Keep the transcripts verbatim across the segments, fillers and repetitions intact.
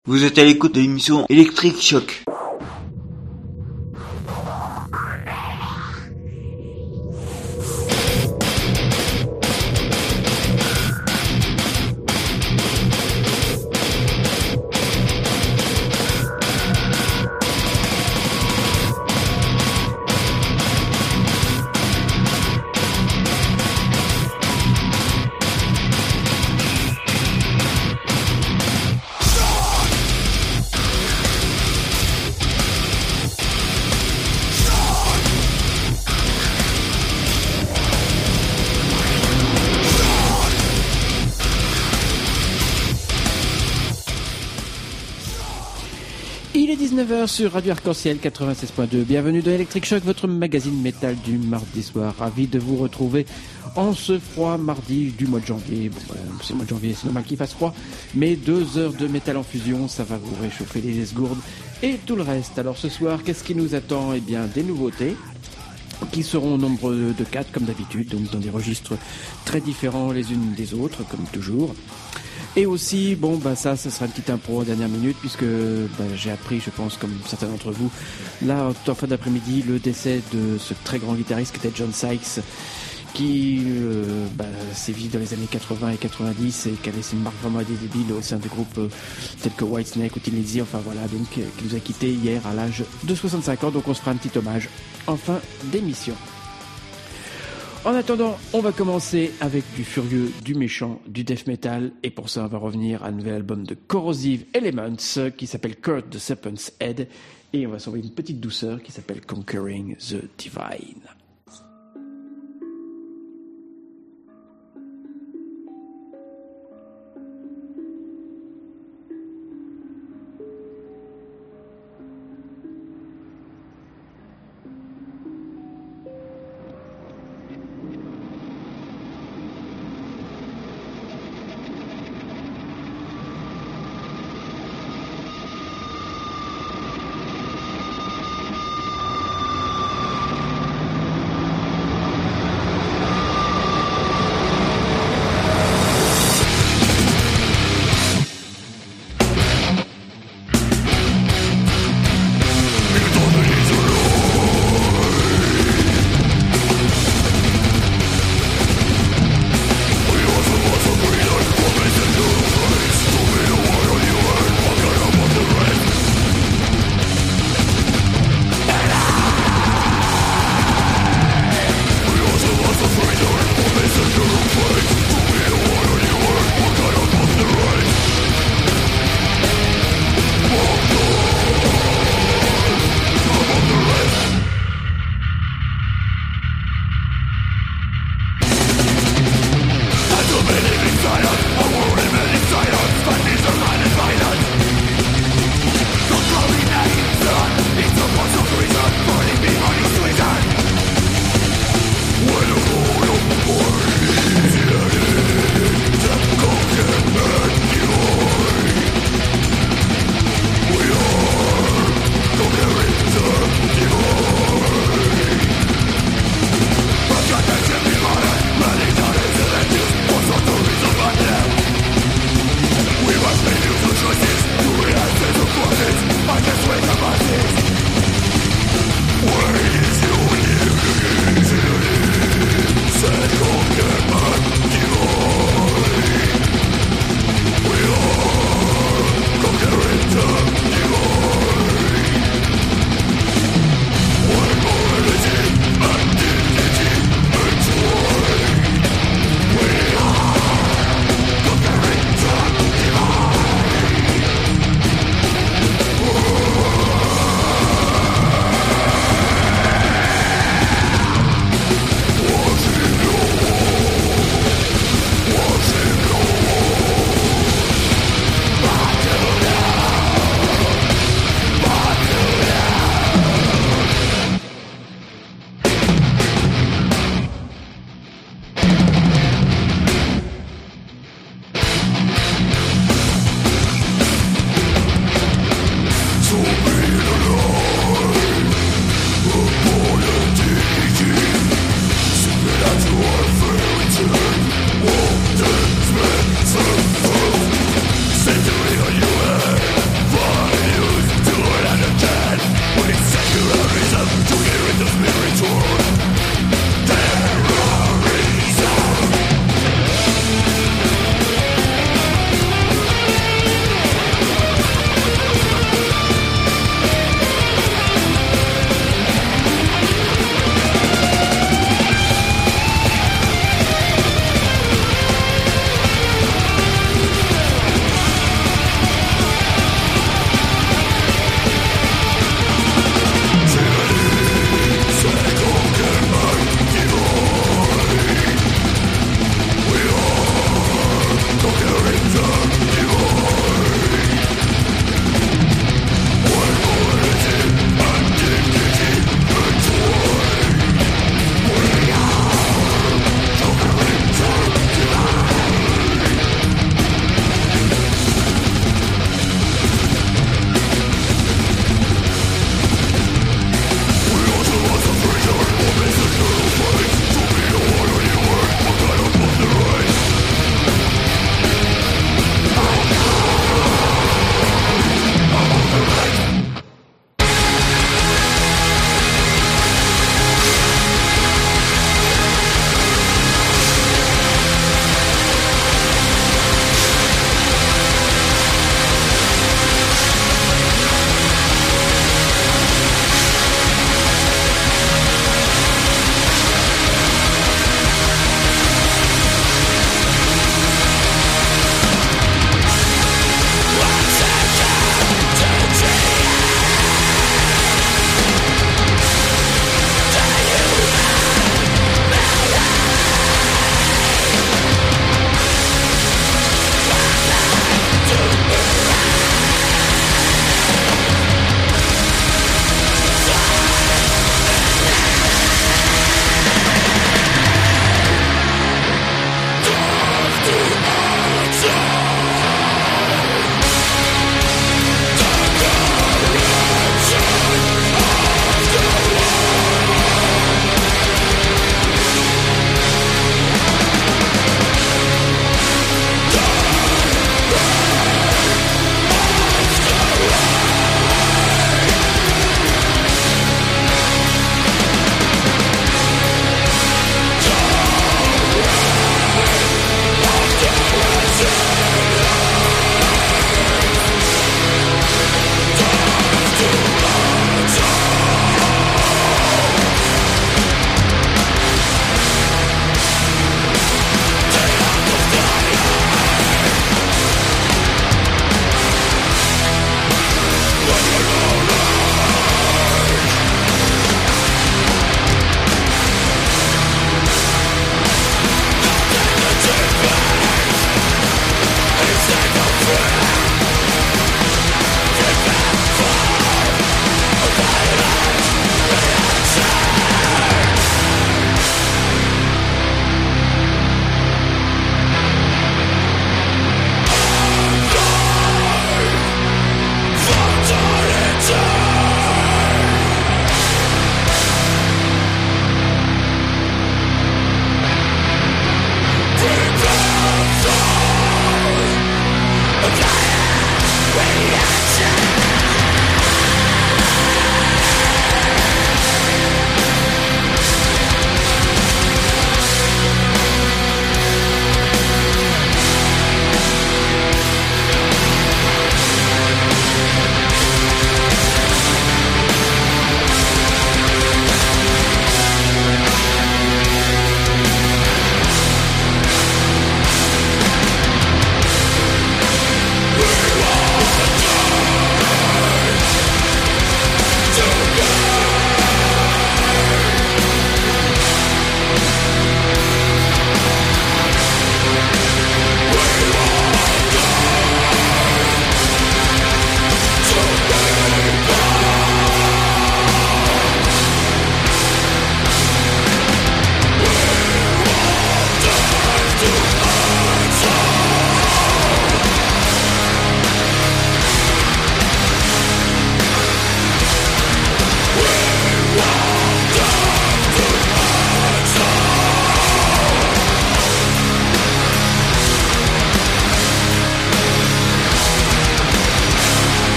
Vous êtes à l'écoute de l'émission Electric Shock. dix-neuf heures sur Radio Arc-en-Ciel quatre-vingt-seize point deux. Bienvenue dans Electric Shock, votre magazine métal du mardi soir. Ravi de vous retrouver en ce froid mardi du mois de janvier. Bon, bah, c'est le mois de janvier, c'est normal qu'il fasse froid, mais deux heures de métal en fusion, ça va vous réchauffer les esgourdes et tout le reste. Alors ce soir, qu'est-ce qui nous attend? Eh bien, des nouveautés qui seront au nombre de quatre comme d'habitude, donc dans des registres très différents les unes des autres, comme toujours. Et aussi, bon, bah ça, ce sera une petite impro en dernière minute, puisque bah, j'ai appris, je pense, comme certains d'entre vous, là, en fin d'après-midi, le décès de ce très grand guitariste qui était John Sykes, qui euh, bah, sévit dans les années quatre-vingts et quatre-vingt-dix et qui a laissé une marque vraiment indélébile au sein des groupes euh, tels que Whitesnake ou Thin Lizzy, enfin voilà, donc euh, qui nous a quittés hier à l'âge de soixante-cinq ans, donc on se fera un petit hommage en fin d'émission. En attendant, on va commencer avec du furieux, du méchant, du death metal, et pour ça on va revenir à un nouvel album de Corrosive Elements qui s'appelle Kurt the Serpent's Head, et on va s'envoyer une petite douceur qui s'appelle Conquering the Divine.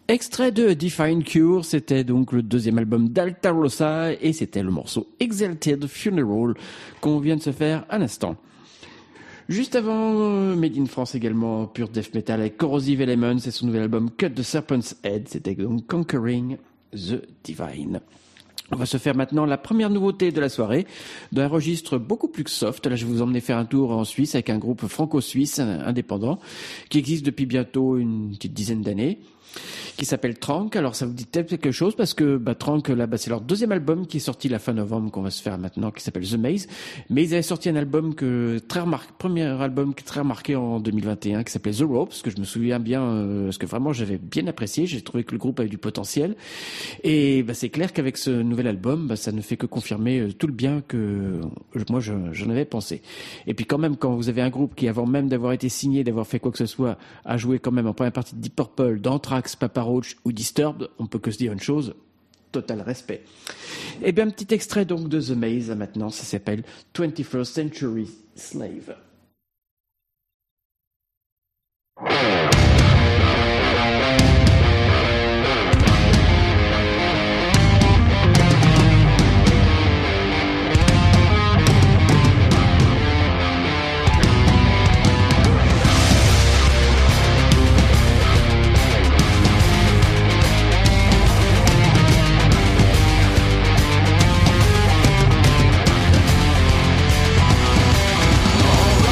Extrait de Define Cure, c'était donc le deuxième album d'Altarossa et c'était le morceau Exalted Funeral qu'on vient de se faire à l'instant. Juste avant, Made in France également, pure death metal avec Corrosive Elements et son nouvel album Cut the Serpent's Head, c'était donc Conquering the Divine. On va se faire maintenant la première nouveauté de la soirée, d'un registre beaucoup plus soft. Là, je vais vous emmener faire un tour en Suisse avec un groupe franco-suisse indépendant qui existe depuis bientôt une petite dizaine d'années, qui s'appelle Trank. Alors ça vous dit peut-être quelque chose parce que bah, Trank, là, bah, c'est leur deuxième album qui est sorti la fin novembre qu'on va se faire maintenant, qui s'appelle The Maze. Mais ils avaient sorti un album que très remarqué, premier album qui est très remarqué en deux mille vingt et un, qui s'appelait The Ropes, que je me souviens bien, euh, parce que vraiment j'avais bien apprécié. J'ai trouvé que le groupe avait du potentiel. Et bah, c'est clair qu'avec ce nouvel album, bah, ça ne fait que confirmer euh, tout le bien que euh, moi je, j'en avais pensé. Et puis quand même, quand vous avez un groupe qui, avant même d'avoir été signé, d'avoir fait quoi que ce soit, a joué quand même en première partie de Deep Purple, d'Anthrax, Papa Roach ou Disturbed, on peut que se dire une chose, total respect. Et bien un petit extrait donc de The Maze maintenant, ça s'appelle twenty-first Century Slave. Oh,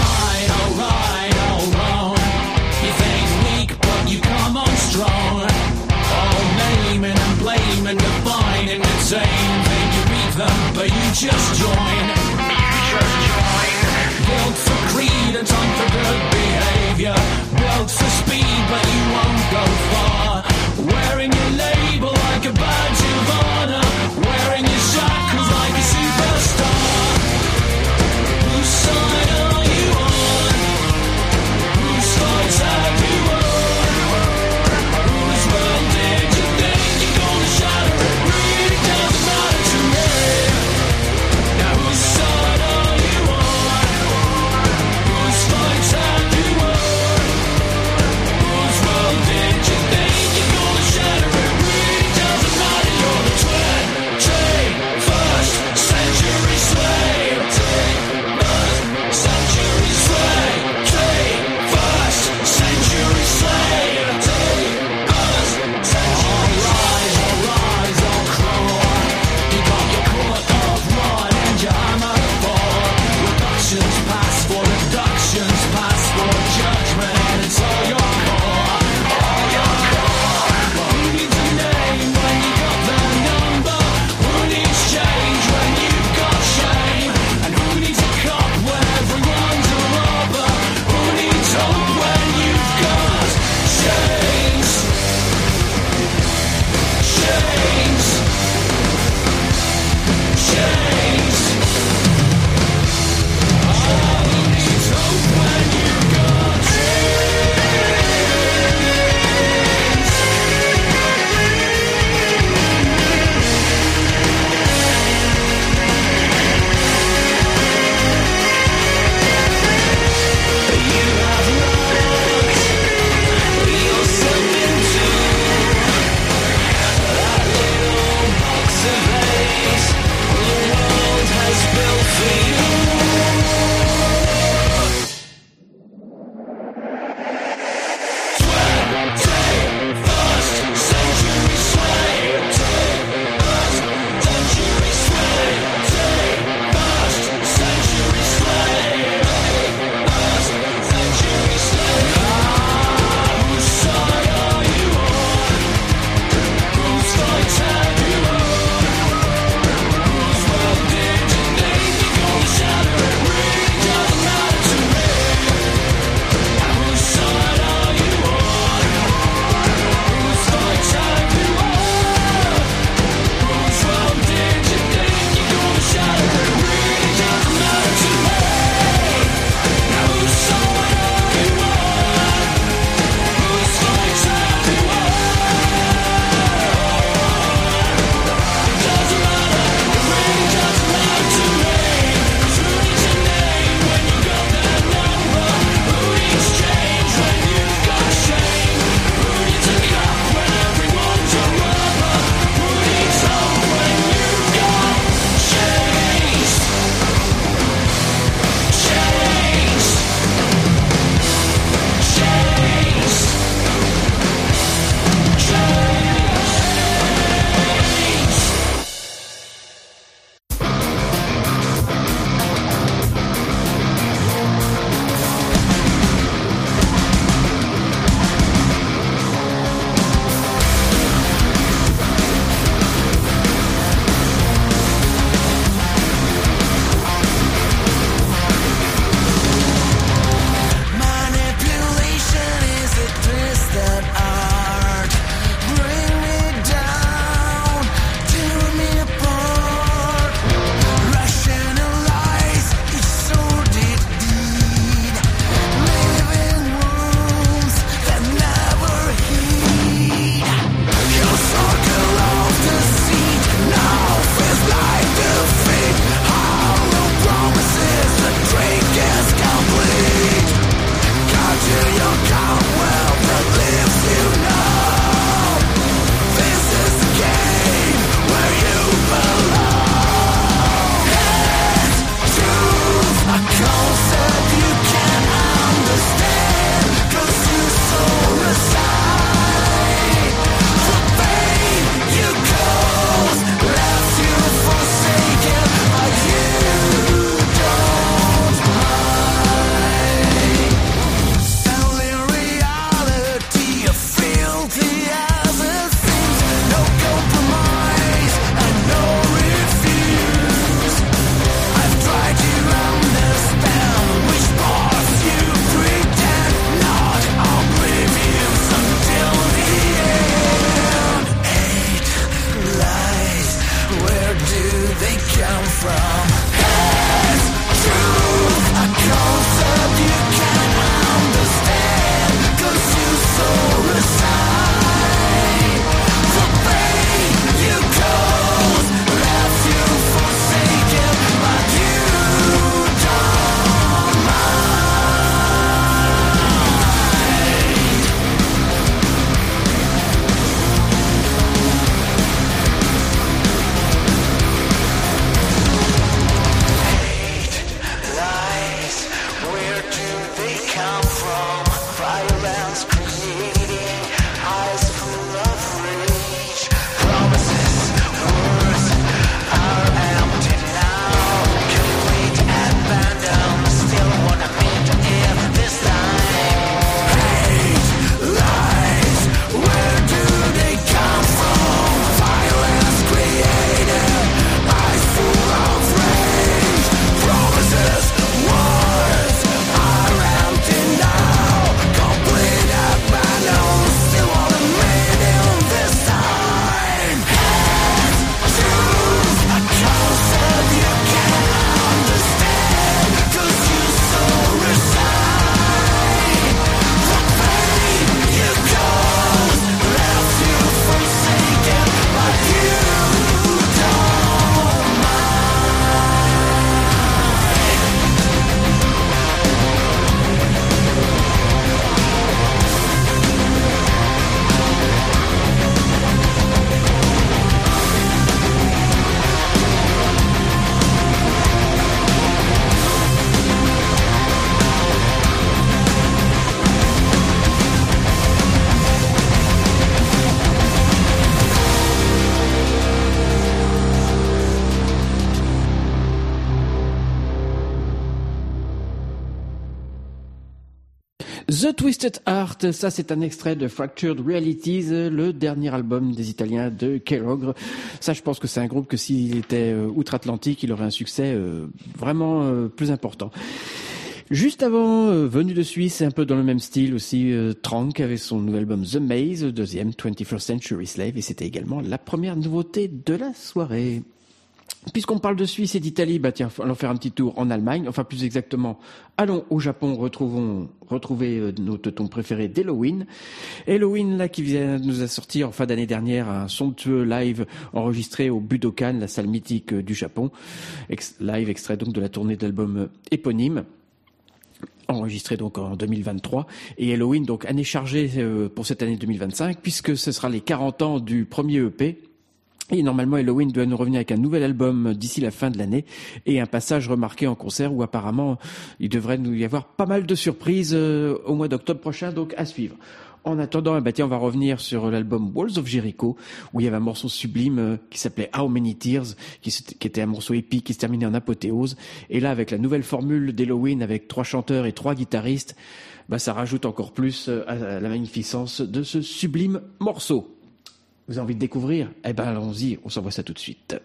The Twisted Heart, ça c'est un extrait de Fractured Realities, le dernier album des Italiens de K-Rog. Ça, je pense que c'est un groupe que s'il était euh, outre-Atlantique, il aurait un succès euh, vraiment euh, plus important. Juste avant, euh, venu de Suisse, un peu dans le même style aussi, euh, Trank avec son nouvel album The Maze, deuxième twenty-first Century Slave, et c'était également la première nouveauté de la soirée. Puisqu'on parle de Suisse et d'Italie, bah tiens, allons faire un petit tour en Allemagne, enfin plus exactement, allons au Japon, retrouvons, retrouver euh, notre ton préféré d'Halloween. Halloween, là, qui vient nous a sorti en fin d'année dernière un somptueux live enregistré au Budokan, la salle mythique euh, du Japon. Ex- live extrait donc de la tournée d'album euh, éponyme. Enregistré donc en deux mille vingt-trois, et Halloween, donc année chargée euh, pour cette année deux mille vingt-cinq, puisque ce sera les quarante ans du premier E P. Et normalement, Halloween doit nous revenir avec un nouvel album d'ici la fin de l'année et un passage remarqué en concert où apparemment il devrait nous y avoir pas mal de surprises euh, au mois d'octobre prochain, donc à suivre. En attendant, eh ben, tiens, on va revenir sur l'album Walls of Jericho, où il y avait un morceau sublime euh, qui s'appelait How Many Tears, qui, qui était un morceau épique qui se terminait en apothéose. Et là, avec la nouvelle formule d'Halloween, avec trois chanteurs et trois guitaristes, bah, ça rajoute encore plus euh, à la magnificence de ce sublime morceau. Vous avez envie de découvrir? Eh ben, allons-y, on s'envoie ça tout de suite.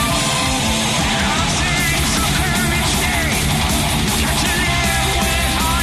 Catch a live with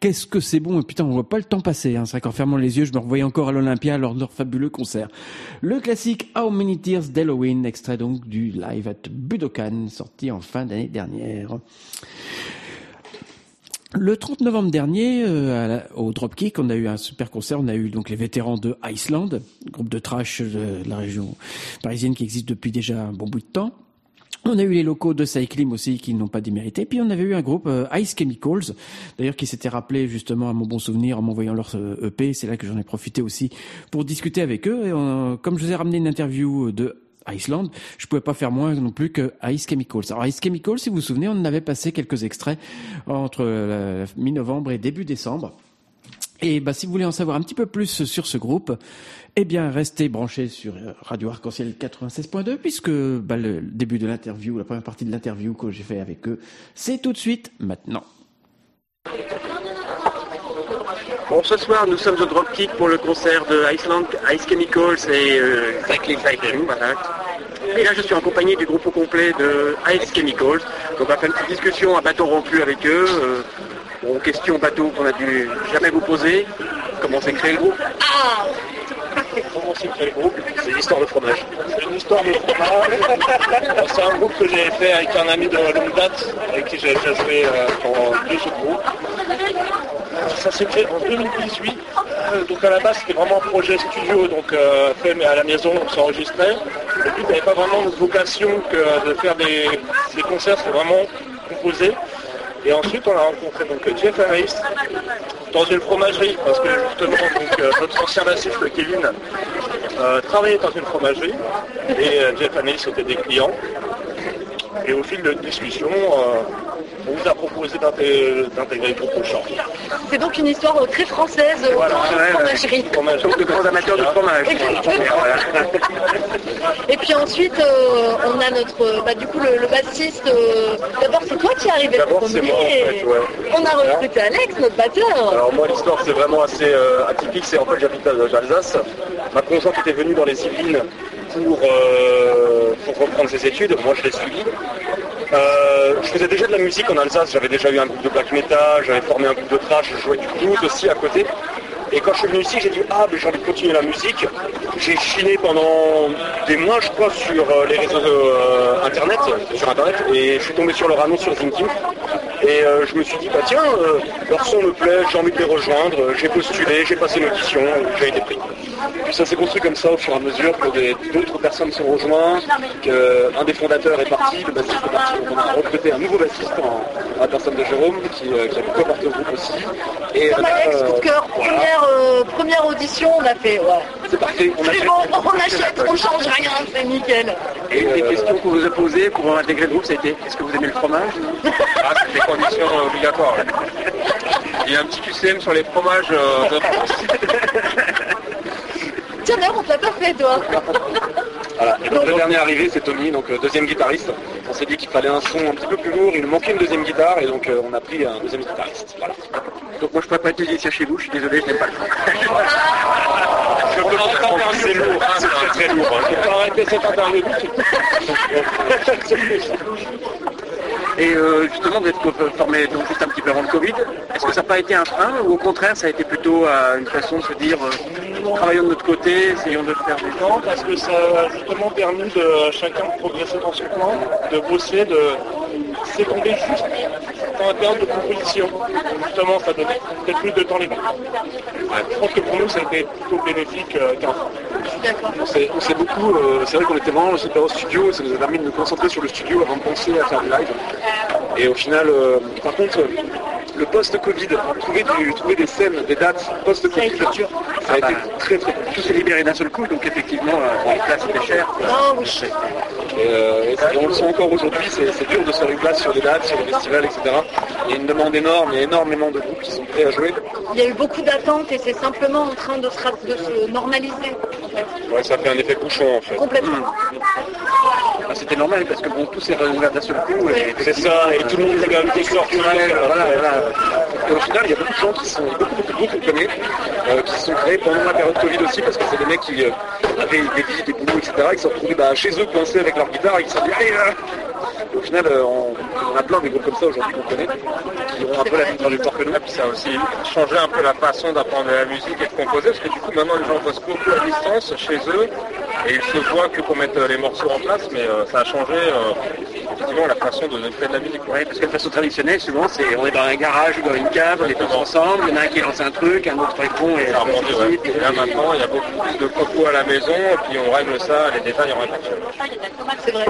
qu'est-ce que c'est bon, et putain, on voit pas le temps passer, hein. C'est vrai qu'en fermant les yeux, je me revoyais encore à l'Olympia lors de leur fabuleux concert. Le classique How Many Tears d'Halloween, extrait donc du live at Budokan, sorti en fin d'année dernière. Le trente novembre dernier, euh, à la, au Dropkick, on a eu un super concert. On a eu donc les vétérans de Iceland, groupe de trash de la région parisienne qui existe depuis déjà un bon bout de temps. On a eu les locaux de Cyclim aussi qui n'ont pas démérité. Puis on avait eu un groupe euh, Ice Chemicals, d'ailleurs qui s'était rappelé justement à mon bon souvenir en m'envoyant leur euh, E P. C'est là que j'en ai profité aussi pour discuter avec eux. Et on, comme je vous ai ramené une interview de Iceland, je pouvais pas faire moins non plus que Ice Chemicals. Alors Ice Chemicals, si vous vous souvenez, on en avait passé quelques extraits entre la mi-novembre et début décembre. Et bah, si vous voulez en savoir un petit peu plus sur ce groupe, eh bien restez branchés sur Radio Arc-en-Ciel quatre-vingt-seize point deux, puisque bah, le début de l'interview, la première partie de l'interview que j'ai fait avec eux, c'est tout de suite maintenant. Bon, ce soir, nous sommes au Dropkick pour le concert de Iceland, Ice Chemicals et euh, Cycling Cycling, voilà. Et là, je suis en compagnie du groupe au complet de Ice Chemicals. Donc, on va faire une petite discussion à bâton rompu avec eux. Euh, bon, question bateau qu'on a dû jamais vous poser. Comment s'est créé le groupe? Ah Comment s'est créé le groupe? C'est l'histoire de fromage. C'est une histoire de fromage. C'est un groupe que j'ai fait avec un ami de longue date, avec qui j'ai déjà joué euh, dans deux autres groupes. Ça s'est fait en deux mille dix-huit, donc à la base c'était vraiment un projet studio, donc euh, fait mais à la maison, on s'enregistrait. Le but n'avait pas vraiment de vocation que de faire des, des concerts, c'est vraiment composer. Et ensuite on a rencontré donc Jeff Anaïs dans une fromagerie, parce que justement donc, euh, notre ancien bassiste Kevin euh, travaillait dans une fromagerie, et euh, Jeff Anaïs était des clients. Et au fil de discussion, euh, on vous a proposé d'intégrer le groupe au chant. C'est donc une histoire très française, Voilà, autour ouais, de fromagerie. fromage, donc de grands amateurs de fromage. Voilà. Et puis ensuite, euh, on a notre, bah, du coup, le, le bassiste. Euh, d'abord, c'est toi qui es arrivé D'abord, le c'est premier. moi, en fait, ouais. On a recruté Alex, notre batteur. Alors moi, l'histoire, c'est vraiment assez euh, atypique. C'est en fait, j'habite à Alsace. Ma conjointe était venue dans les Yvelines pour, euh, pour reprendre ses études. Moi, je l'ai suivi. Euh, je faisais déjà de la musique en Alsace, j'avais déjà eu un groupe de black metal, j'avais formé un groupe de thrash, je jouais du blues aussi à côté. Et quand je suis venu ici, j'ai dit ah mais j'ai envie de continuer la musique. J'ai chiné pendant des mois je crois sur les réseaux euh, internet, sur internet, et je suis tombé sur leur annonce sur LinkedIn. Et euh, je me suis dit bah tiens, euh, leur son me plaît, j'ai envie de les rejoindre, j'ai postulé, j'ai passé l'audition, j'ai été pris. Puis ça s'est construit comme ça au fur et à mesure que des, d'autres personnes sont rejointes, qu'un des fondateurs est parti, le bassiste est parti, donc on a recruté un nouveau bassiste en, en la personne de Jérôme qui, euh, qui a beaucoup apporté au groupe aussi. Et Comme là, Alex, coup de cœur, voilà. première, euh, première audition, on a fait, ouais. C'est parfait, on C'est achète. bon, on achète, on change rien, c'est nickel. Et une des questions qu'on vous a posées pour intégrer le groupe, ça a été est-ce que vous aimez le fromage? Ah, c'est des conditions euh, obligatoires. Il y a un petit Q C M sur les fromages euh, de France. Tiens, d'ailleurs, on te l'a pas fait, toi. Voilà. Et donc le dernier arrivé c'est Tony, donc euh, deuxième guitariste. On s'est dit qu'il fallait un son un petit peu plus lourd, il nous manquait une deuxième guitare et donc euh, on a pris un deuxième guitariste. Voilà. Donc moi je pourrais pas être musicien chez vous, je suis désolé, je n'aime pas le fromage. Je peux comprendre que c'est lourd, hein, c'est très très lourd. Hein. On peut arrêter cette interview. Et euh, justement, vous êtes formé donc juste un petit peu avant le Covid. Est-ce que ça n'a pas été un frein ou au contraire, ça a été plutôt euh, une façon de se dire euh, travaillons de notre côté, essayons de faire des Non, parce que ça a justement permis de chacun de progresser dans son coin, de bosser, de s'écouter juste dans la période de composition. Justement, ça donnait peut-être plus de temps libre. Ouais, je pense que pour nous, ça a été plutôt bénéfique euh, qu'un frein. D'accord. On s'est, on s'est beaucoup, euh, c'est vrai qu'on était vraiment super au studio, ça nous a permis de nous concentrer sur le studio avant de penser à faire du live. Et au final, euh, par contre, le post-Covid, trouver, du, trouver des scènes, des dates post-Covid, ça a été très très Tout s'est libéré d'un seul coup, donc effectivement, euh, les places étaient chères. Ah oui. Et, euh, et, et on le sent encore aujourd'hui, c'est, c'est dur de se faire une place sur des dates, sur des festivals, et cetera. Il y a une demande énorme, il y a énormément de groupes qui sont prêts à jouer. Il y a eu beaucoup d'attentes et c'est simplement en train de se, de se normaliser. En fait. Ouais, ça fait un effet bouchon en fait. Complètement. Mmh. Ah, c'était normal parce que bon, tout s'est réouvert d'un seul coup. Et c'est ça, et tout le monde regarde des sorts. Voilà, voilà. Et au final, il y a beaucoup de gens qui sont, beaucoup, beaucoup de groupes qu'on connaît, euh, qui se sont créés pendant la période Covid aussi, parce que c'est des mecs qui euh, avaient des vies, des boulots, et cetera, qui se sont retrouvés bah, chez eux coincés avec leur guitare et qui se sont dit allez, euh, Au final, euh, on, on a plein des groupes comme ça aujourd'hui qu'on connaît, qui ont un peu la même trajectoire que nous. Et puis ça a aussi changé un peu la façon d'apprendre la musique et de composer, parce que du coup maintenant les gens bossent beaucoup à distance chez eux, et ils se voient que pour mettre les morceaux en place, mais euh, ça a changé euh, effectivement la façon de faire de la musique. Oui, parce que la façon traditionnelle, souvent, c'est on est dans un garage ou dans une cave, on est tous ensemble, il y en a un qui lance un truc, un autre répond, et Ça a remonté, ouais. Et là maintenant, il y a beaucoup plus de cocos à la maison, et puis on règle ça, les détails en répétition. C'est vrai.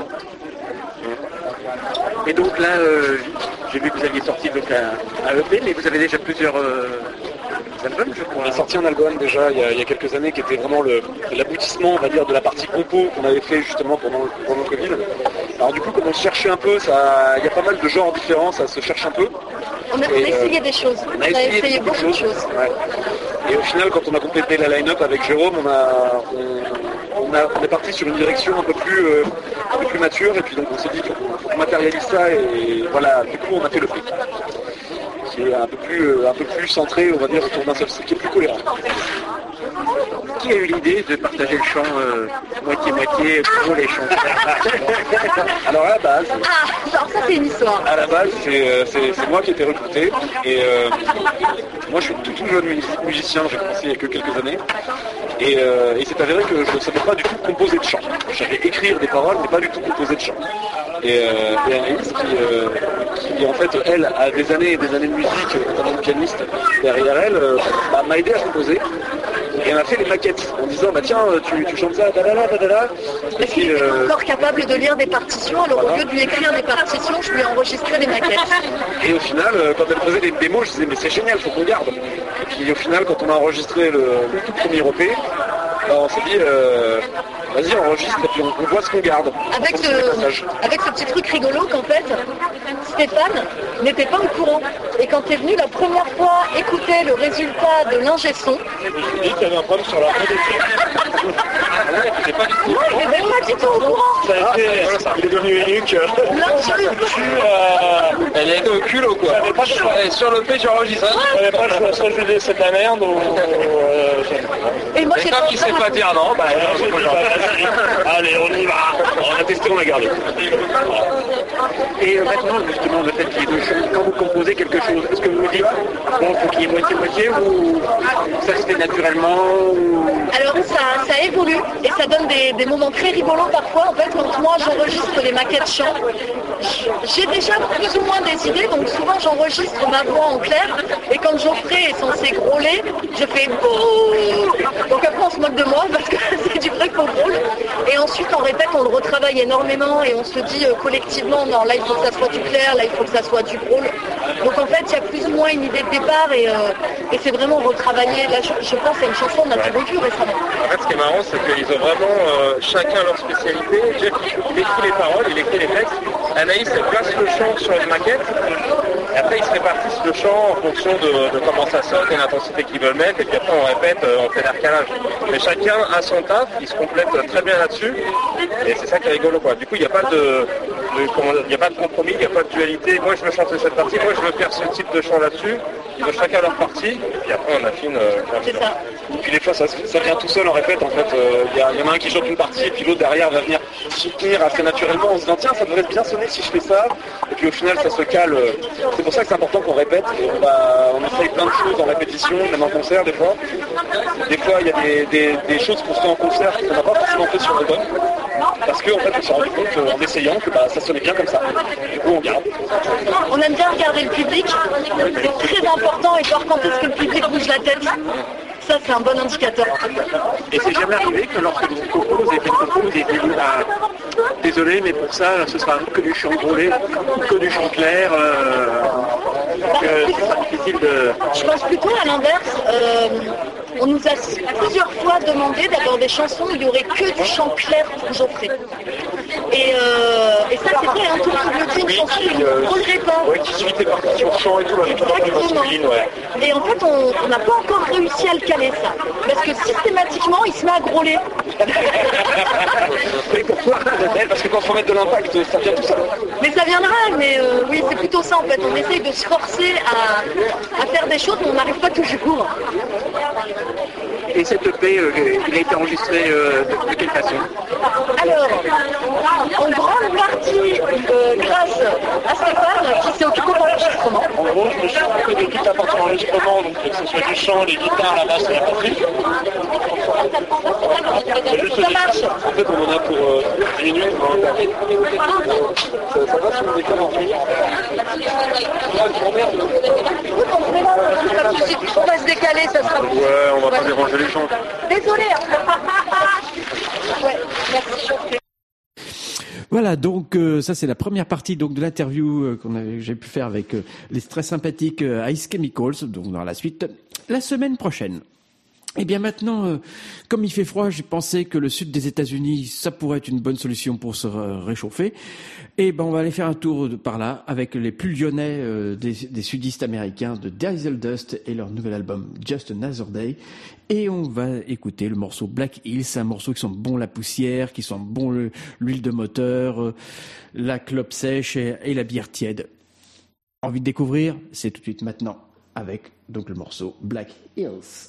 Et donc là, euh, j'ai vu que vous aviez sorti donc un, un E P, mais vous avez déjà plusieurs euh, albums, je crois. On a sorti un album déjà il y a, il y a quelques années qui était vraiment le- l'aboutissement, on va dire, de la partie compo qu'on avait fait justement pendant, pendant le Covid. Alors du coup, comme on se cherchait un peu, ça, il y a pas mal de genres différents, ça se cherche un peu. On a, on a Et, euh, essayé des choses. On a essayé, beaucoup de choses. Ouais. Et au final, quand on a complété la line-up avec Jérôme, on, a, on, on a- on est parti sur une direction un peu plus, euh, un peu plus mature. Et puis donc on s'est dit qu'il faut faut qu'on matérialise ça. Et voilà, du coup, on a fait le prix. Qui est un peu plus, euh, un peu plus centré, on va dire, autour d'un seul style, qui est plus cohérent. Qui a eu l'idée de partager le chant euh, moitié-moitié pour les chants? Alors à la base, Ah, alors ça c'est une histoire. à la base, c'est euh, c'est- c'est moi qui ai été recruté. Et euh, moi, je suis tout, tout jeune mus- musicien, j'ai commencé il y a que quelques années. Et euh, il s'est avéré que je ne savais pas du tout composer de chant. Je savais écrire des paroles, mais pas du tout composer de chant. Et, euh, et Anaïs, qui, euh, qui en fait, elle, a des années et des années de musique, notamment de pianiste derrière elle, euh, bah, m'a aidé à composer. Et elle m'a fait les maquettes en disant, bah tiens, tu, tu chantes ça, tadala, tadala. Et Parce qu'il puis, était euh, encore capable de lire des partitions, alors au lieu de lui écrire des partitions, je lui ai enregistré des maquettes. Et au final, euh, quand elle faisait des démos, je disais, mais c'est génial, faut qu'on garde. Et puis au final, quand on a enregistré le, le tout premier E P, bah, on s'est dit, euh, vas-y, enregistre et puis on, on voit ce qu'on garde. Avec On fait des passages. ce, avec ce petit truc rigolo qu'en fait, Stéphane n'était pas au courant. Et quand t'es venu la première fois écouter le résultat de l'ingé son, J'ai dit qu'il y avait un problème sur la C'est pas du tout. il n'était pas du tout au courant. Ça a été, il est devenu énuque. Elle a été au culot quoi. Et sur le P j'enregistre. On n'avait pas le choix, soit je lui dis c'est de la merde ou... euh, Et moi Et j'ai comme il sait pas dire non, bah Allez, on y va. On a testé, on a gardé. Et euh, maintenant, justement, le fait qu'il y ait deux chants, quand vous composez quelque chose, est-ce que vous vous dites, bon, il faut qu'il y ait moitié-moitié, ou ça se fait naturellement, ou... Alors ça, ça évolue et ça donne des, des moments très rigolos parfois. En fait, quand moi j'enregistre les maquettes chant, j'ai déjà plus ou moins des idées, donc souvent j'enregistre ma voix en clair et quand Geoffrey est censé grôler, je fais bouh. Donc après on se moque de moi parce que c'est du vrai faux grôle. Et ensuite on répète, on le retravaille énormément et on se dit euh, collectivement, non là il faut que ça soit du clair, là il faut que ça soit du grôle. Donc en fait il y a plus ou moins une idée de départ et, euh, et c'est vraiment retravaillé. Là je, je pense à une chanson qu'on a revu récemment. En fait, ce qui est marrant, c'est qu'ils ont vraiment euh, chacun leur spécialité. Jeff, il écrit les paroles, il écrit les textes. Anaïs, elle place le chant sur une maquette. Et après, ils se répartissent le chant en fonction de, de comment ça sonne et l'intensité qu'ils veulent mettre. Et puis après, on répète, euh, on fait l'arcalage. Mais chacun a son taf, ils se complètent très bien là-dessus. Et c'est ça qui est rigolo, quoi. Du coup, il n'y a pas de, de- comment dire, il n'y a pas de compromis, il n'y a pas de dualité. Moi, je veux chanter cette partie, moi, je veux faire ce type de chant là-dessus. Ils ont chacun leur partie. Et après, on affine. Euh, C'est ça. Et puis des fois ça, ça vient tout seul, on répète en fait, il y, y en a un qui chante une partie et puis l'autre derrière va venir soutenir assez naturellement en se disant tiens ça devrait bien sonner si je fais ça, et puis au final ça se cale. C'est pour ça que c'est important qu'on répète, et on, va, on essaye plein de choses en répétition, même en concert des fois. Des fois il y a des, des, des choses qu'on fait en concert qu'on n'a pas forcément fait sur l'album, parce qu'en fait on s'est rendu compte euh, en essayant que bah, ça sonnait bien comme ça. Du coup on garde. On aime bien regarder le public, c'est très important et voir quand est-ce que le public bouge la tête. Ça, c'est un bon indicateur. Et c'est jamais arrivé que lorsque vous composez, vous avez fait une compo, vous avez dit, ah, désolé, mais pour ça, ce sera que du chant grôlé, que du chant clair, euh, que c'est pas difficile de... Je pense plutôt à l'inverse. Euh, on nous a plusieurs fois demandé d'avoir des chansons où il n'y aurait que du chant clair pour Geoffrey. Et, euh, et ça, c'est vrai, hein, tout le monde le dit, une chanson où il ne grôlerait pas. Ouais, qui suit tes partitions chant et tout, là, Exactement. ouais. Et en fait, on n'a pas encore réussi à le caler, ça. Parce que systématiquement, il se met à grôler. Et pourquoi? Parce que quand il faut mettre de l'impact, ça vient tout seul. Mais ça viendra, mais euh, oui, c'est plutôt ça en fait. On essaye de se forcer à, à faire des choses, mais on n'arrive pas toujours. Et cette E P, euh, il a été enregistré euh, de, de quelle façon? Alors, en grande partie, euh, t'es occupé pour l'enregistrement? En gros, je me suis occupé de toute la partie enregistrement, donc que ce soit du chant, les guitares, la basse et la batterie. Ça marche. En fait, on en a pour euh, dix minutes. Ça, ça va si on est comment? On va se décaler, ça sera bon. Ouais, on va pas déranger les gens. Désolé. Ouais, merci. Voilà, donc euh, ça c'est la première partie donc de l'interview euh, qu'on avait, j'ai pu faire avec euh, les très sympathiques euh, Ice Chemicals. Donc dans la suite, la semaine prochaine. Eh bien maintenant, euh, comme il fait froid, j'ai pensé que le sud des États-Unis, ça pourrait être une bonne solution pour se réchauffer. Et ben on va aller faire un tour de, par là avec les plus lyonnais euh, des, des sudistes américains de Diesel Dust et leur nouvel album Just Another Day. Et on va écouter le morceau Black Hills, c'est un morceau qui sent bon la poussière, qui sent bon le, l'huile de moteur, euh, la clope sèche et, et la bière tiède. Envie de découvrir? C'est tout de suite maintenant avec donc le morceau Black Hills.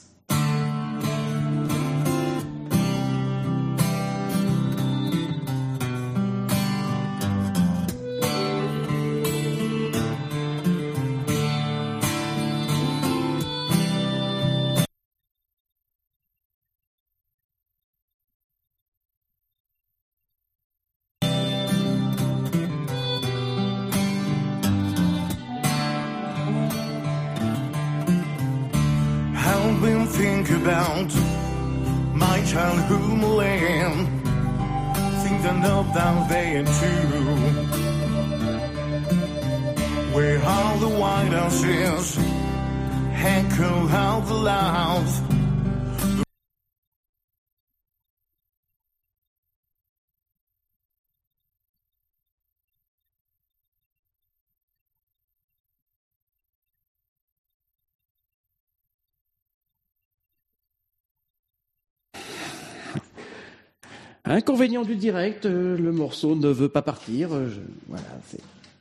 Think about my childhood land. Think I know down there too. Where all the white houses echo out the loud. Inconvénient du direct, euh, le morceau ne veut pas partir. Euh, je, voilà, c'est.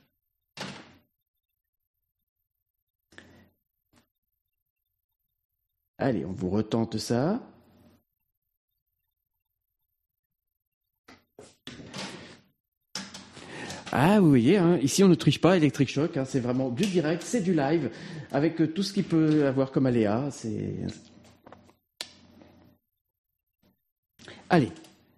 Allez, on vous retente ça. Ah, vous voyez, hein, ici on ne triche pas, Electric Shock, hein, c'est vraiment du direct, c'est du live, avec euh, tout ce qu'il peut avoir comme aléa. C'est. Allez.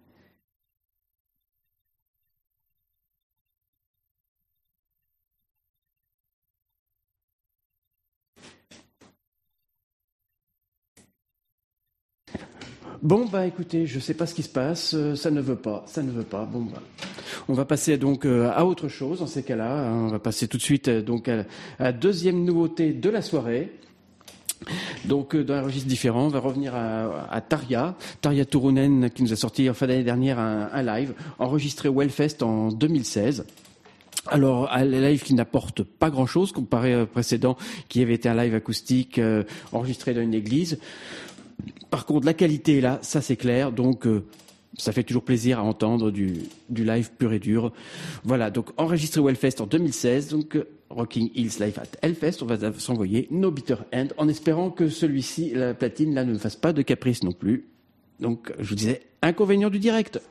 Bon, bah écoutez, je sais pas ce qui se passe, euh, ça ne veut pas, ça ne veut pas. Bon, bah, on va passer donc euh, à autre chose dans ces cas-là. Hein, on va passer tout de suite euh, donc à, à la deuxième nouveauté de la soirée. Donc euh, dans un registre différent, on va revenir à, à Tarja, Tarja Turunen qui nous a sorti en fin d'année dernière un, un live enregistré au Hellfest en deux mille seize. Alors, un live qui n'apporte pas grand-chose comparé au précédent qui avait été un live acoustique euh, enregistré dans une église. Par contre, la qualité est là, ça c'est clair, donc euh, ça fait toujours plaisir à entendre du, du live pur et dur. Voilà, donc enregistré au Hellfest en deux mille seize, donc euh, Rocking Hills Live at Hellfest, on va s'envoyer No Bitter End, en espérant que celui-ci, la platine, là, ne fasse pas de caprice non plus. Donc, je vous disais, inconvénient du direct.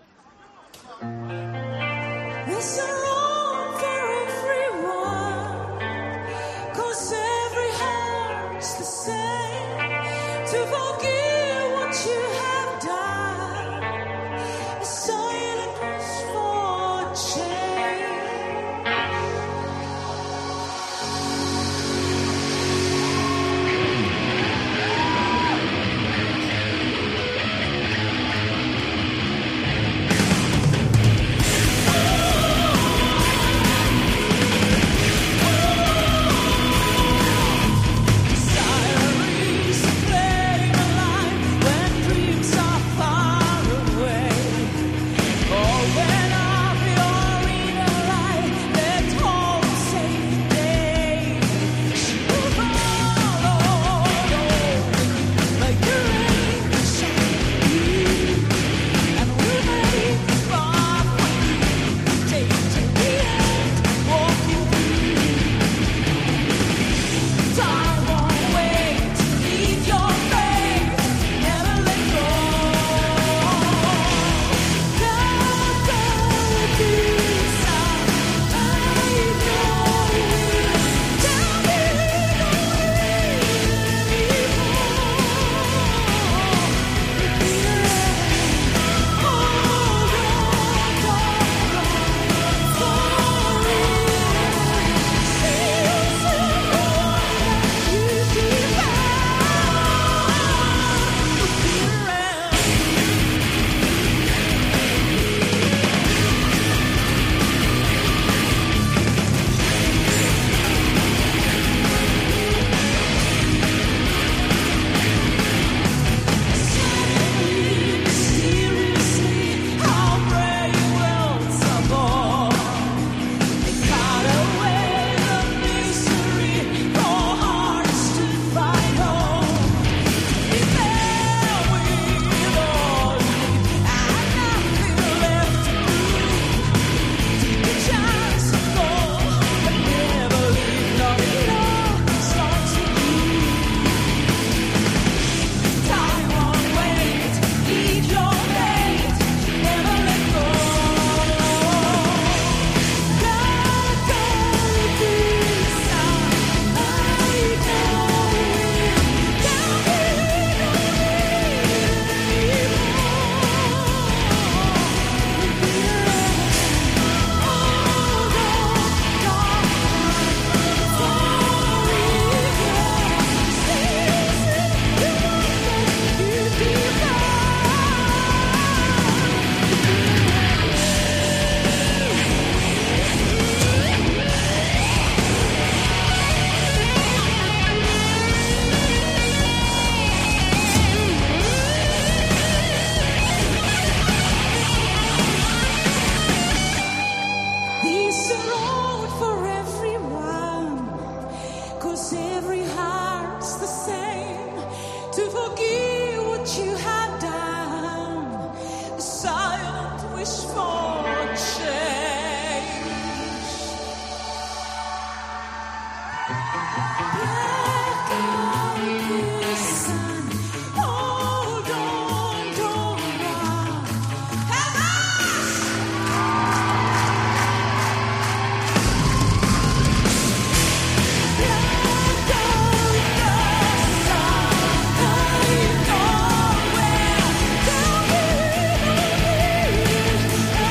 Tell me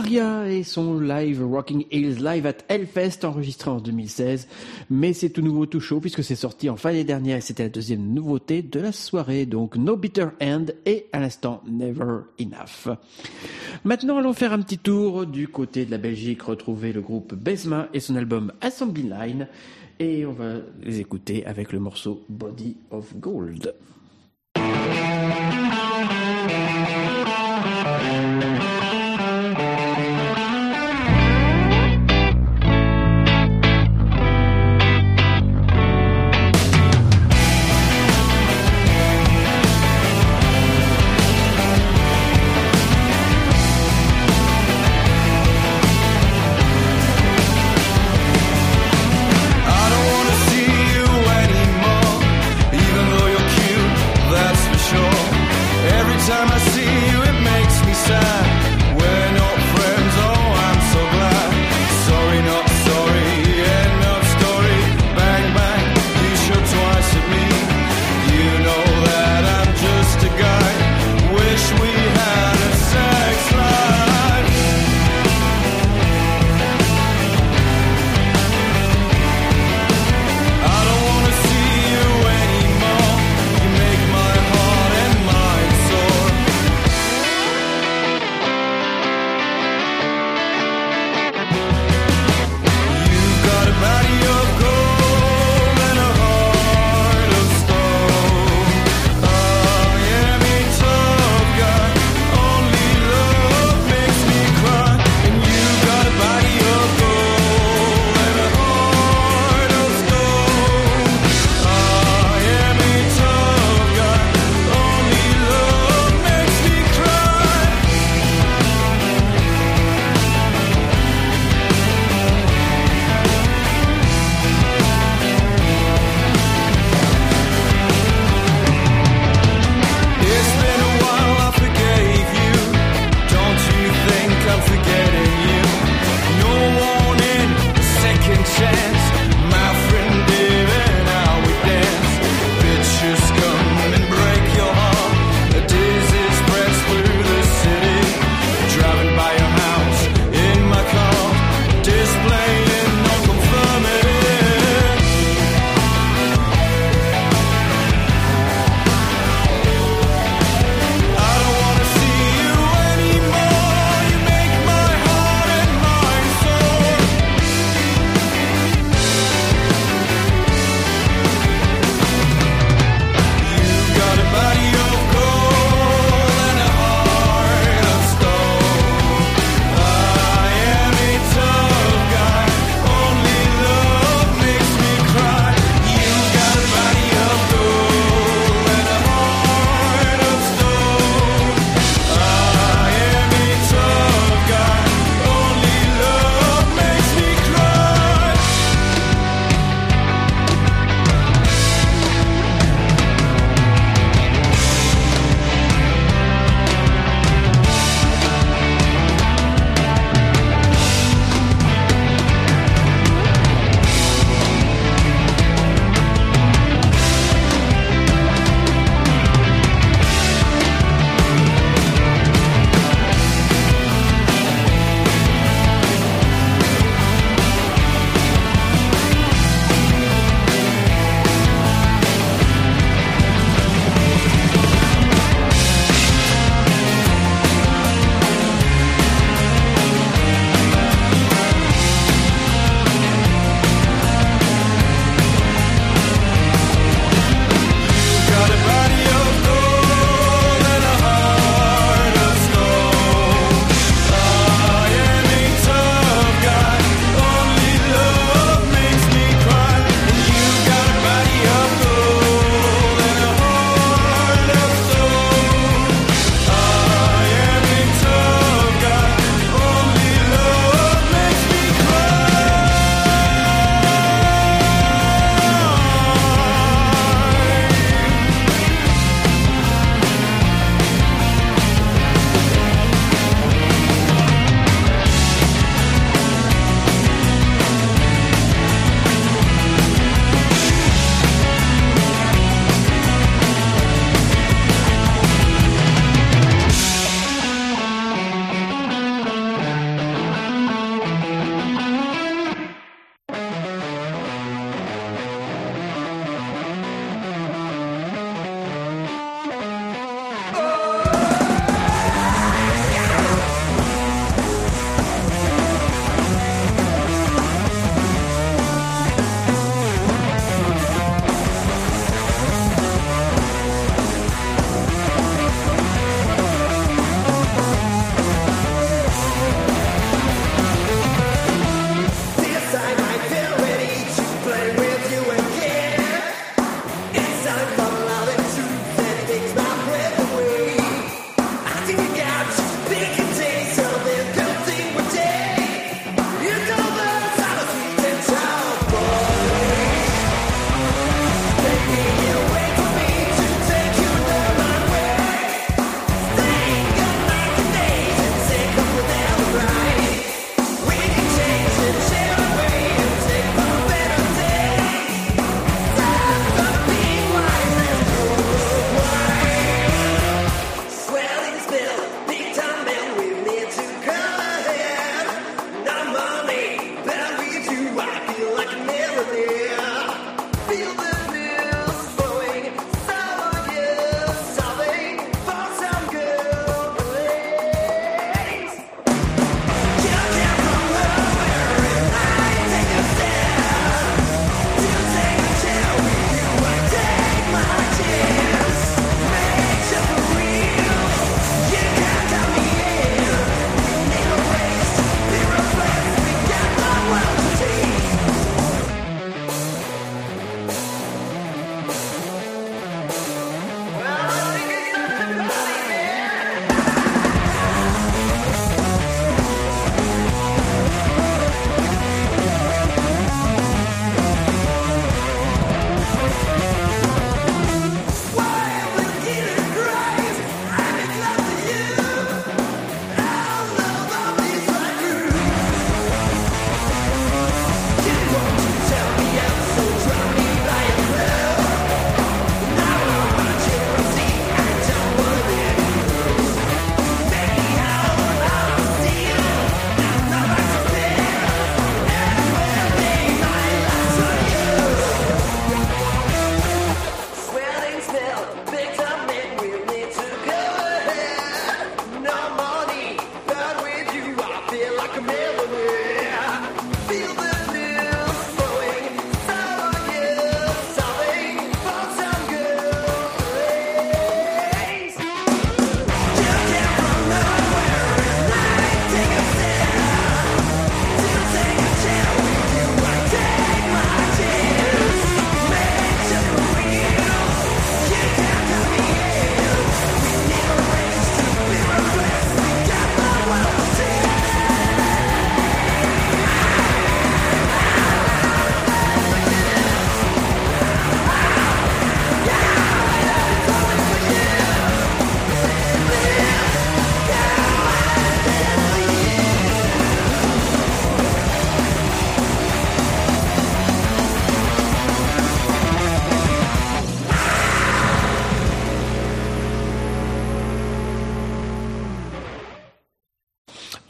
Columbia et son live Rocking Hills Live at Hellfest enregistré en deux mille seize. Mais c'est tout nouveau, tout chaud puisque c'est sorti en fin d'année dernière et c'était la deuxième nouveauté de la soirée. Donc No Bitter End et à l'instant Never Enough. Maintenant allons faire un petit tour du côté de la Belgique, retrouver le groupe Besma et son album Assembly Line. Et on va les écouter avec le morceau Body of Gold. I don't wanna see you anymore, even though you're cute.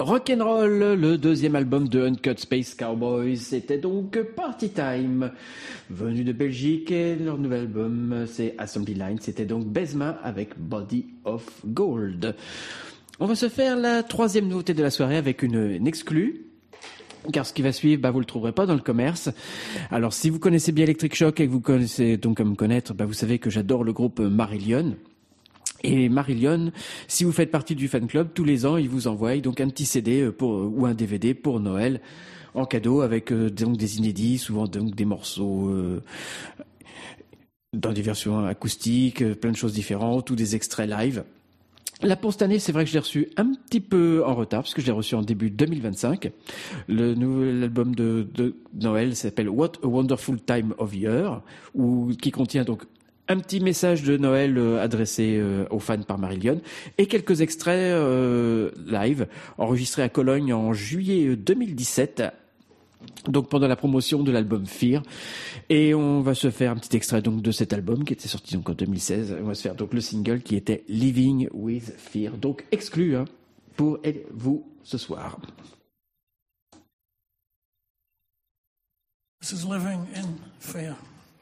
Rock'n'Roll, le deuxième album de Uncut Space Cowboys, c'était donc Party Time. Venu de Belgique, et leur nouvel album, c'est Assembly Line, c'était donc Besma avec Body of Gold. On va se faire la troisième nouveauté de la soirée avec une, une exclue. Car ce qui va suivre, bah, vous le trouverez pas dans le commerce. Alors, si vous connaissez bien Electric Shock et que vous connaissez donc à me connaître, bah, vous savez que j'adore le groupe Marillion. Et Marillion, si vous faites partie du fan club, tous les ans, ils vous envoient donc un petit C D pour, ou un D V D pour Noël en cadeau avec euh, donc des inédits, souvent donc des morceaux euh, dans des versions acoustiques, euh, plein de choses différentes ou des extraits live. Là, pour cette année, c'est vrai que je l'ai reçu un petit peu en retard, parce que je l'ai reçu en début deux mille vingt-cinq. Le nouvel album de, de Noël s'appelle What a Wonderful Time of Year, où, qui contient donc un petit message de Noël euh, adressé euh, aux fans par Marillion, et quelques extraits euh, live, enregistrés à Cologne en juillet deux mille dix-sept, donc pendant la promotion de l'album Fear. Et on va se faire un petit extrait donc de cet album qui était sorti donc en deux mille seize. On va se faire donc le single qui était Living with Fear, donc exclu hein, pour vous ce soir. This is Living in Fear.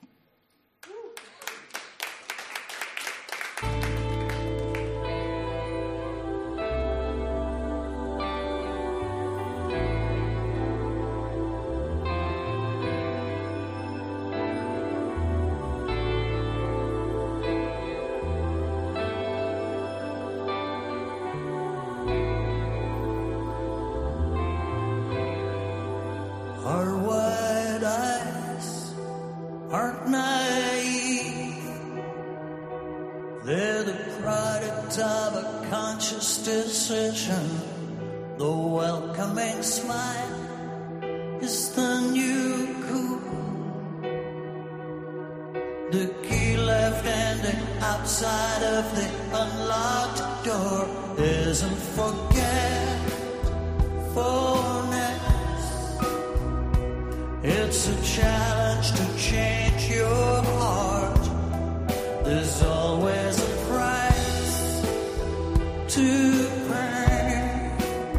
Our wide eyes aren't naive. They're the product of a conscious decision. The welcoming smile is the new cool. The key left handed outside of the unlocked door isn't forgetfulness. It's a challenge to change your heart. There's always a price to pay.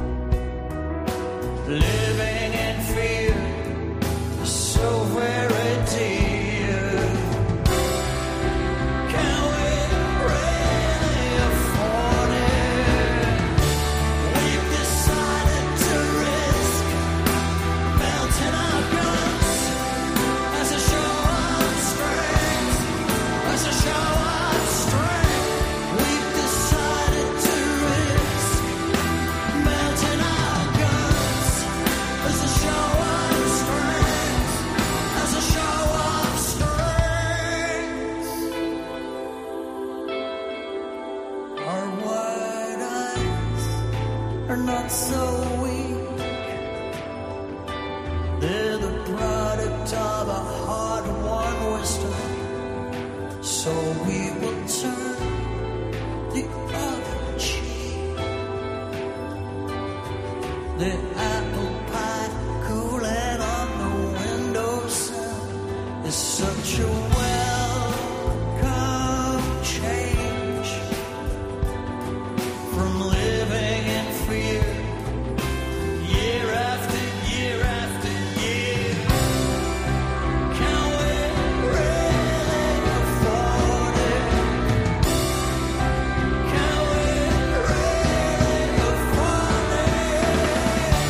Living in fear is so very dear. Can we really afford it? We've decided to risk melting our guns as a show of strength, as a show of strength. We've decided to risk melting our guns as a show of strength, as a show of strength. Our wide eyes are not so weak. They're the product of a hard-won wisdom. So we will turn the other cheek. The apple pie cooling on the windowsill is such a welcome change from living in fear. Year after year after year. Can we really afford it? Can we really afford it?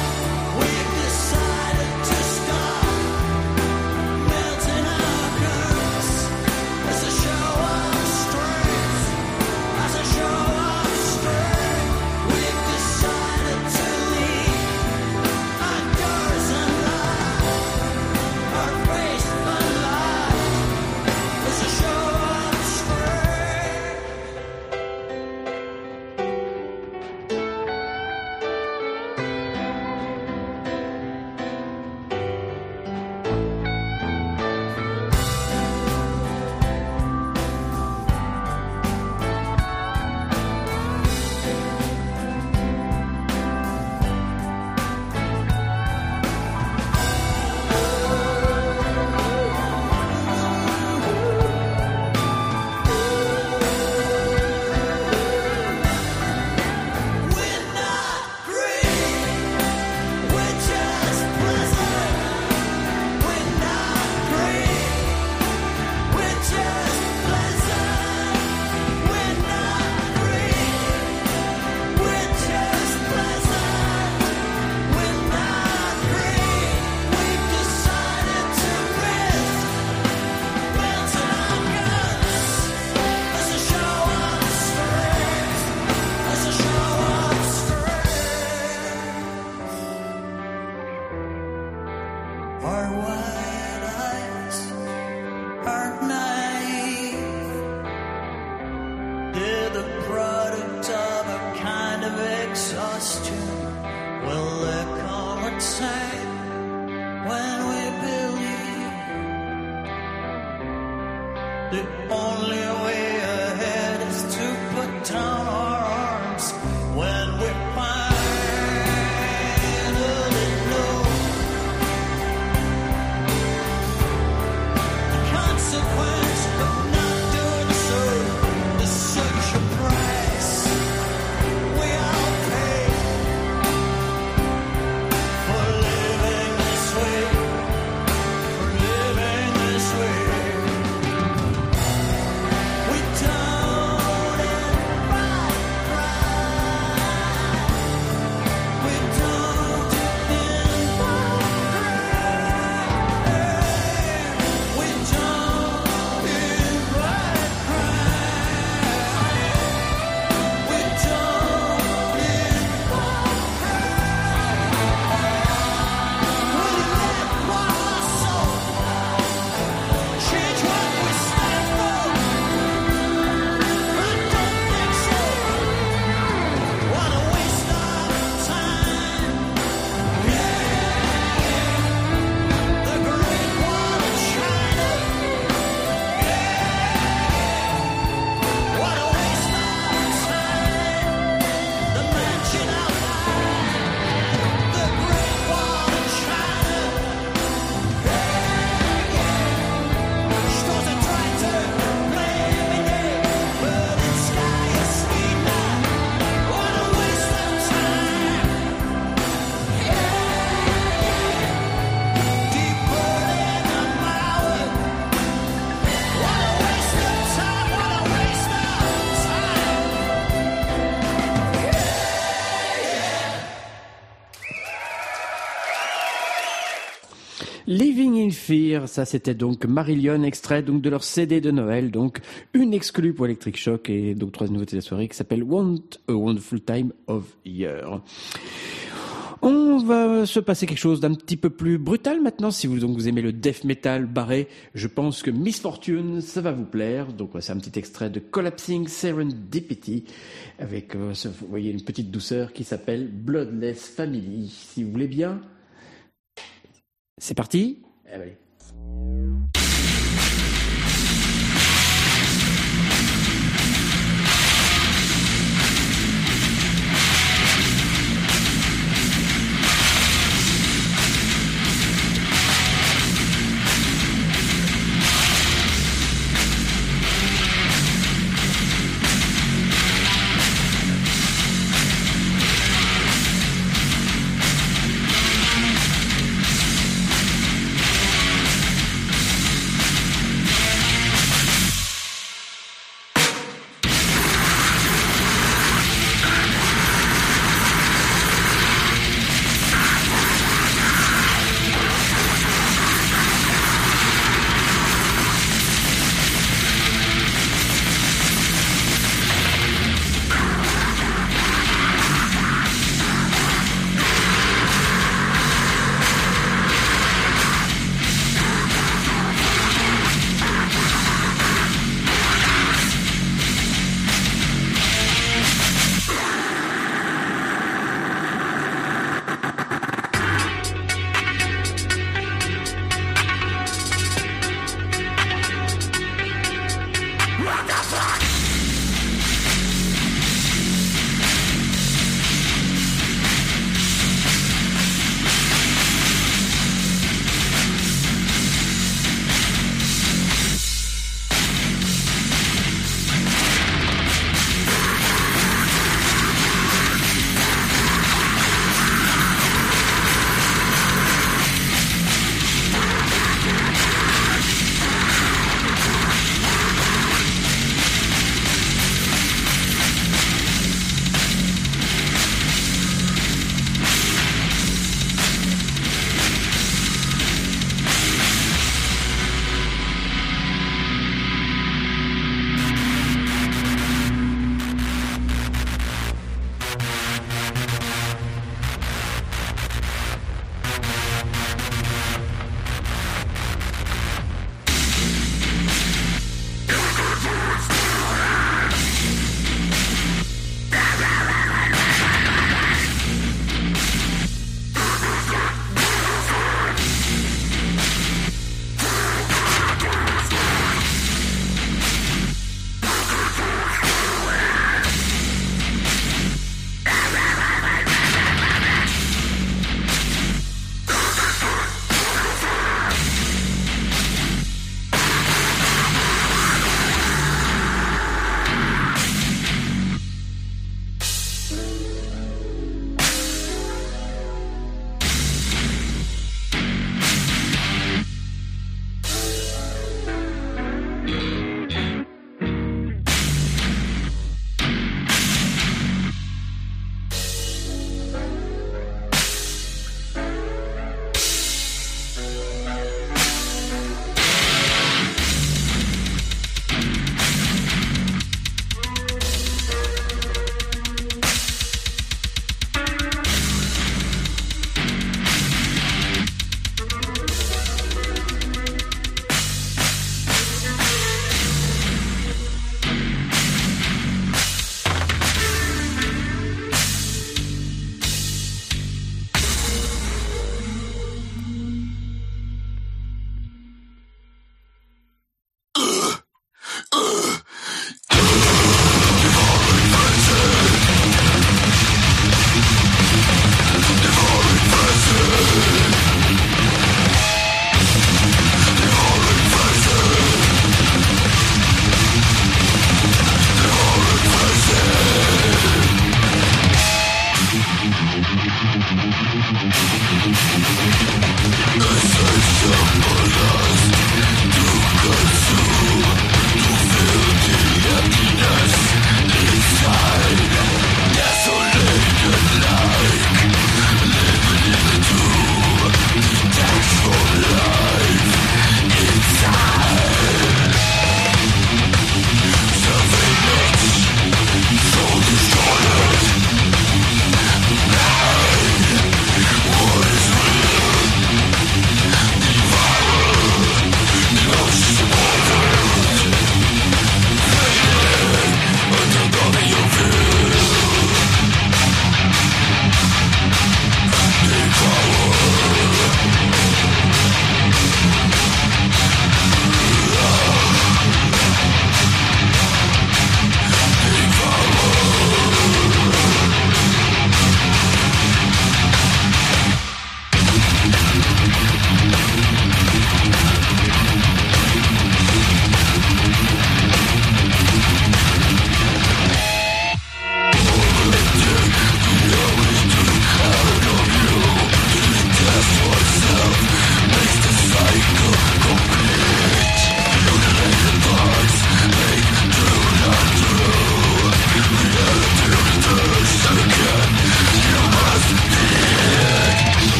question, will they call it time when we believe the only way ahead is to put down our arms when we finally know the consequence of not doing so is such a price we all pay for living this way, for living this way. We don't invite pride. We don't invite pride. We don't invite pride. We don't invite pride. We let our soul change what we stand for. I don't think so. What a waste of time. Yeah, the Great Wall of China. Yeah, what a waste of time. The mansion out high. The Great Wall of China. Stars are trying to play me dead, but in sky is sweet night. What a waste of time. Deeper than a mile. What a waste of time. What a waste of time. Living in Fear, ça c'était donc Marillion, extrait donc de leur C D de Noël, donc une exclue pour Electric Shock et donc trois nouveautés de la soirée qui s'appelle Want a Wonderful Time of Year. On va se passer quelque chose d'un petit peu plus brutal maintenant. Si vous, donc, vous aimez le death metal barré, je pense que Miss Fortune, ça va vous plaire. Donc ouais, c'est un petit extrait de Collapsing Serendipity avec, euh, ce- vous voyez, une petite douceur qui s'appelle Bloodless Family. Si vous voulez bien, c'est parti. Eh ben, allez. What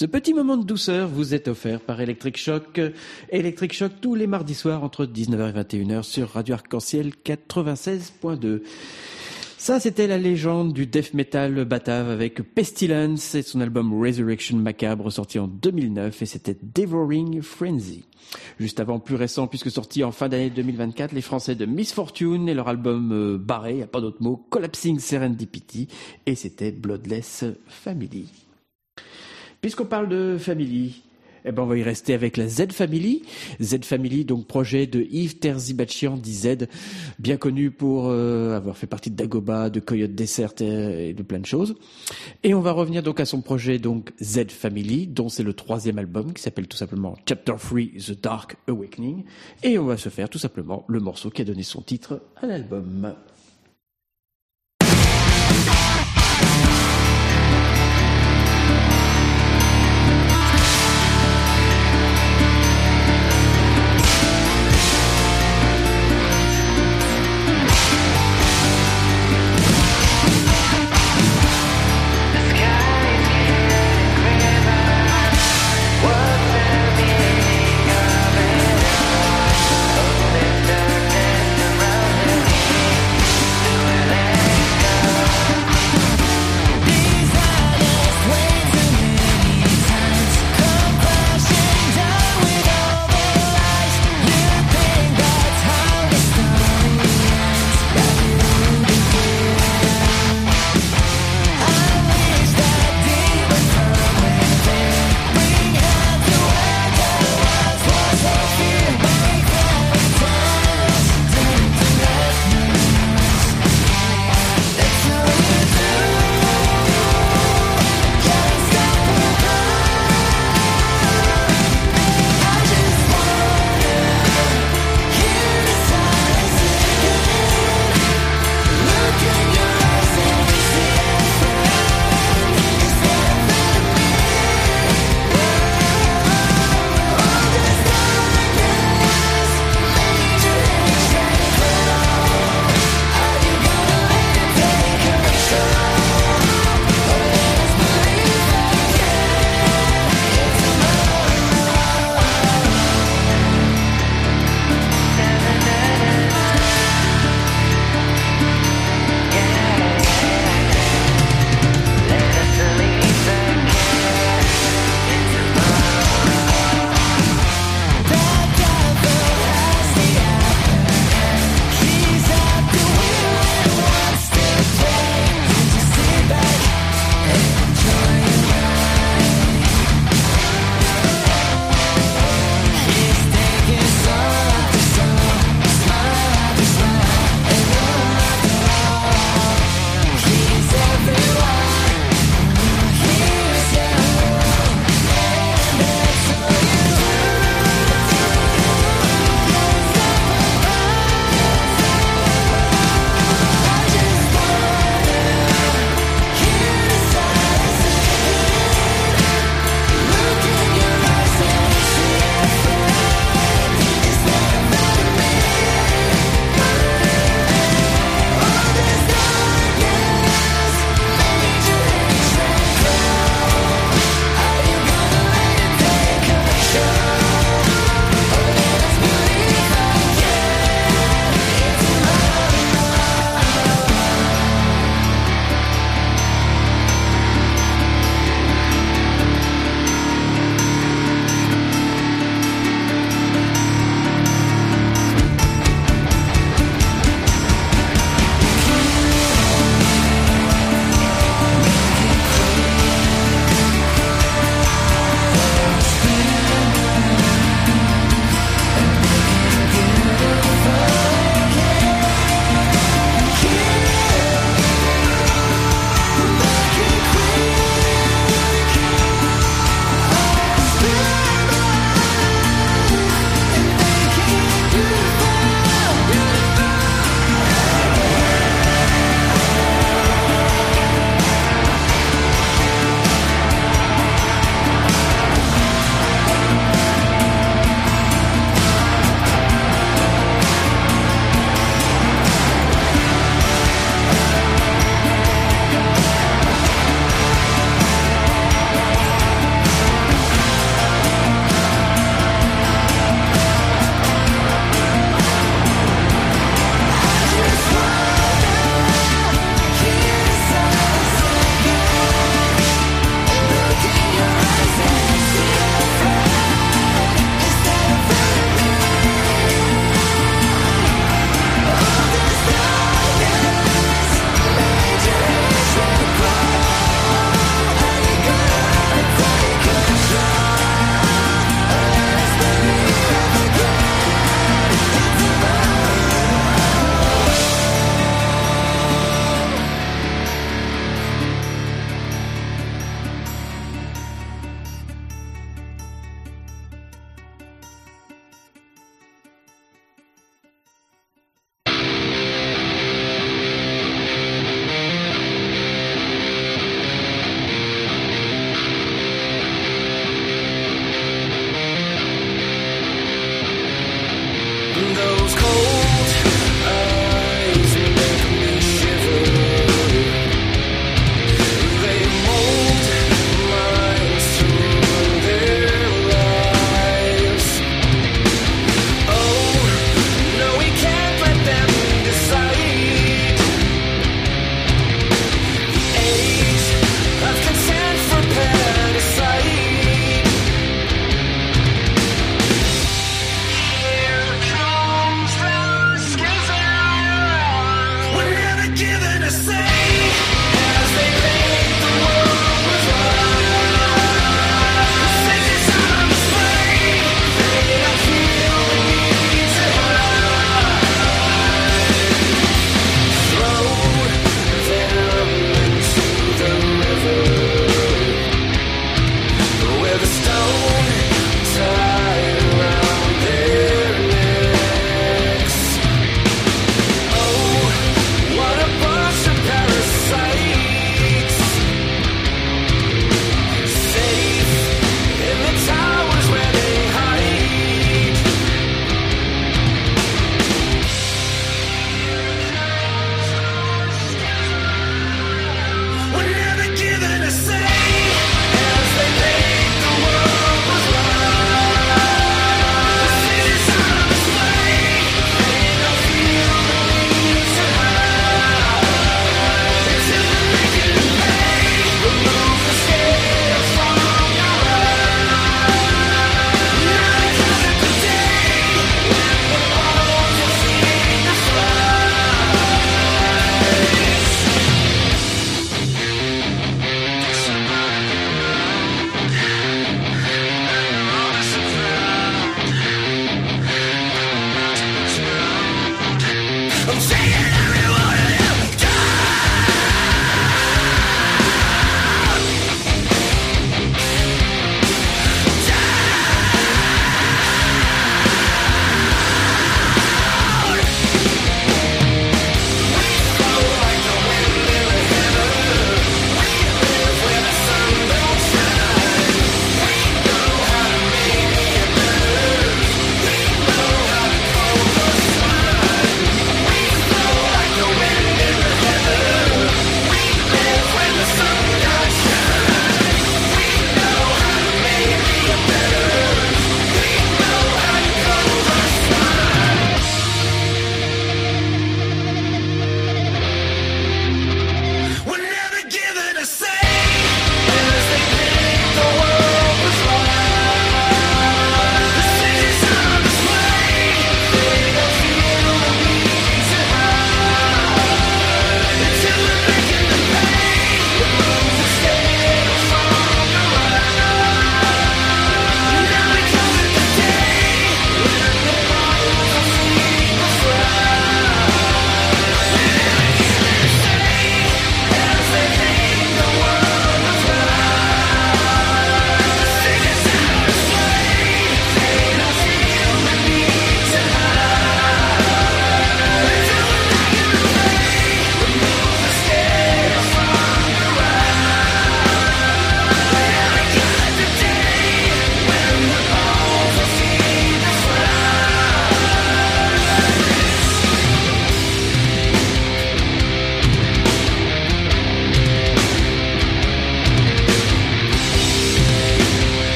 Ce petit moment de douceur vous est offert par Electric Shock. Electric Shock tous les mardis soirs entre dix-neuf heures et vingt et une heures sur Radio Arc-en-Ciel quatre-vingt-seize point deux. Ça, c'était la légende du death metal batave avec Pestilence et son album Resurrection Macabre sorti en deux mille neuf et c'était Devouring Frenzy. Juste avant, plus récent, puisque sorti en fin d'année deux mille vingt-quatre, les Français de Misfortune et leur album euh, barré, y a pas d'autre mot, Collapsing Serendipity et c'était Bloodless Family. Puisqu'on parle de Family, eh ben on va y rester avec la Z Family. Z Family, donc projet de Yves Terzibachian, dit Z, bien connu pour euh, avoir fait partie de Dagoba, de Coyote Desert et, et de plein de choses. Et on va revenir donc à son projet donc Z Family, dont c'est le troisième album qui s'appelle tout simplement Chapter trois, The Dark Awakening. Et on va se faire tout simplement le morceau qui a donné son titre à l'album. What's the meaning of it all? Oh, there's darkness around me.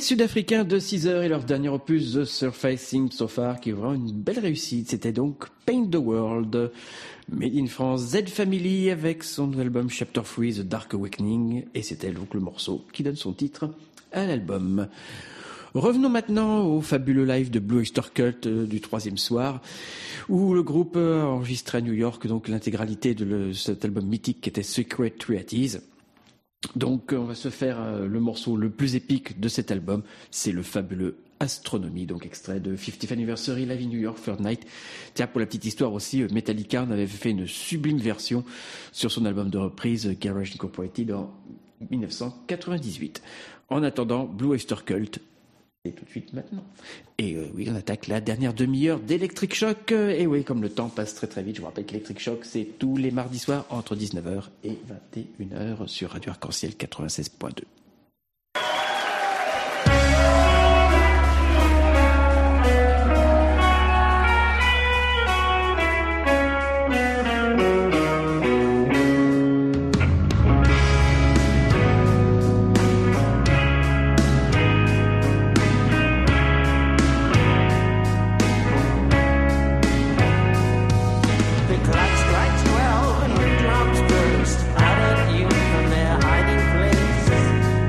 Sud-Africains de six heures et leur dernier opus The Surfacing So Far, qui est vraiment une belle réussite. C'était donc Paint the World. Made in France, Z Family avec son nouvel album Chapter trois, The Dark Awakening, et c'était donc le morceau qui donne son titre à l'album. Revenons maintenant au fabuleux live de Blue Oyster Cult euh, du troisième soir, où le groupe euh, a enregistré à New York donc l'intégralité de le, cet album mythique qui était Secret Treaties. Donc on va se faire euh, le morceau le plus épique de cet album, c'est le fabuleux Astronomy, donc extrait de fiftieth Anniversary Live in New York, Third Night. Tiens, pour la petite histoire aussi, Metallica en avait fait une sublime version sur son album de reprise Garage Incorporated en dix-neuf cent quatre-vingt-dix-huit. En attendant, Blue Oyster Cult, et tout de suite maintenant. Et euh, oui, on attaque la dernière demi-heure d'Electric Shock. Et oui, comme le temps passe très très vite, je vous rappelle qu'Electric Shock, c'est tous les mardis soirs entre dix-neuf heures et vingt et une heures sur Radio Arc-en-Ciel quatre-vingt-seize point deux. The clock strikes twelve and the drums burst out at you from their hiding place.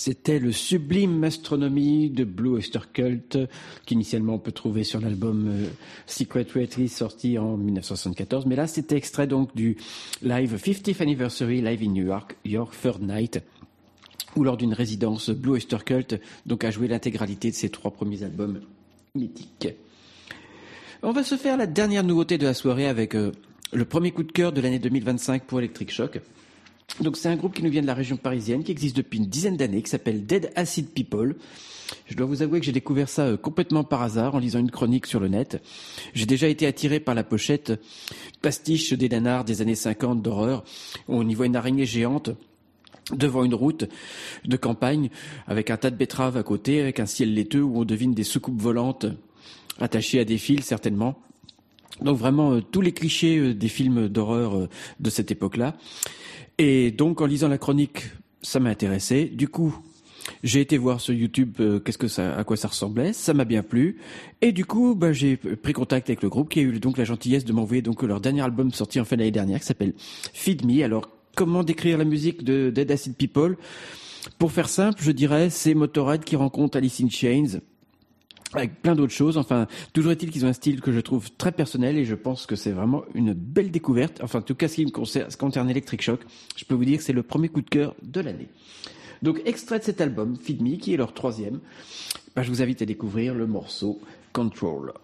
C'était le sublime Astronomy de Blue Oyster Cult, qu'initialement on peut trouver sur l'album euh, Secret Reality sorti en dix-neuf cent soixante-quatorze. Mais là, c'était extrait donc du live fiftieth Anniversary Live in New York, York Third Night, où lors d'une résidence, Blue Oyster Cult donc, a joué l'intégralité de ses trois premiers albums mythiques. On va se faire la dernière nouveauté de la soirée avec euh, le premier coup de cœur de l'année deux mille vingt-cinq pour Electric Shock. Donc c'est un groupe qui nous vient de la région parisienne, qui existe depuis une dizaine d'années, qui s'appelle Dead Acid People. Je dois vous avouer que j'ai découvert ça euh, complètement par hasard en lisant une chronique sur le net. J'ai déjà été attiré par la pochette pastiche des nanars des années cinquante d'horreur, où on y voit une araignée géante devant une route de campagne, avec un tas de betteraves à côté, avec un ciel laiteux où on devine des soucoupes volantes attachées à des fils certainement. Donc vraiment euh, tous les clichés euh, des films d'horreur euh, de cette époque-là. Et donc, en lisant la chronique, ça m'a intéressé. Du coup, j'ai été voir sur YouTube euh, qu'est-ce que ça, à quoi ça ressemblait. Ça m'a bien plu. Et du coup, bah, j'ai pris contact avec le groupe qui a eu donc la gentillesse de m'envoyer donc leur dernier album sorti en fin d'année dernière, qui s'appelle Feed Me. Alors, comment décrire la musique de Dead Acid People? Pour faire simple, je dirais, c'est Motörhead qui rencontre Alice in Chains, avec plein d'autres choses. Enfin, toujours est-il qu'ils ont un style que je trouve très personnel et je pense que c'est vraiment une belle découverte. Enfin, en tout cas, ce qui me concerne, ce qui concerne Electric Shock, je peux vous dire que c'est le premier coup de cœur de l'année. Donc, extrait de cet album, Feed Me, qui est leur troisième, bah, je vous invite à découvrir le morceau Control.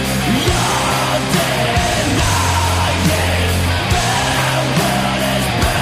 You're denying, the world is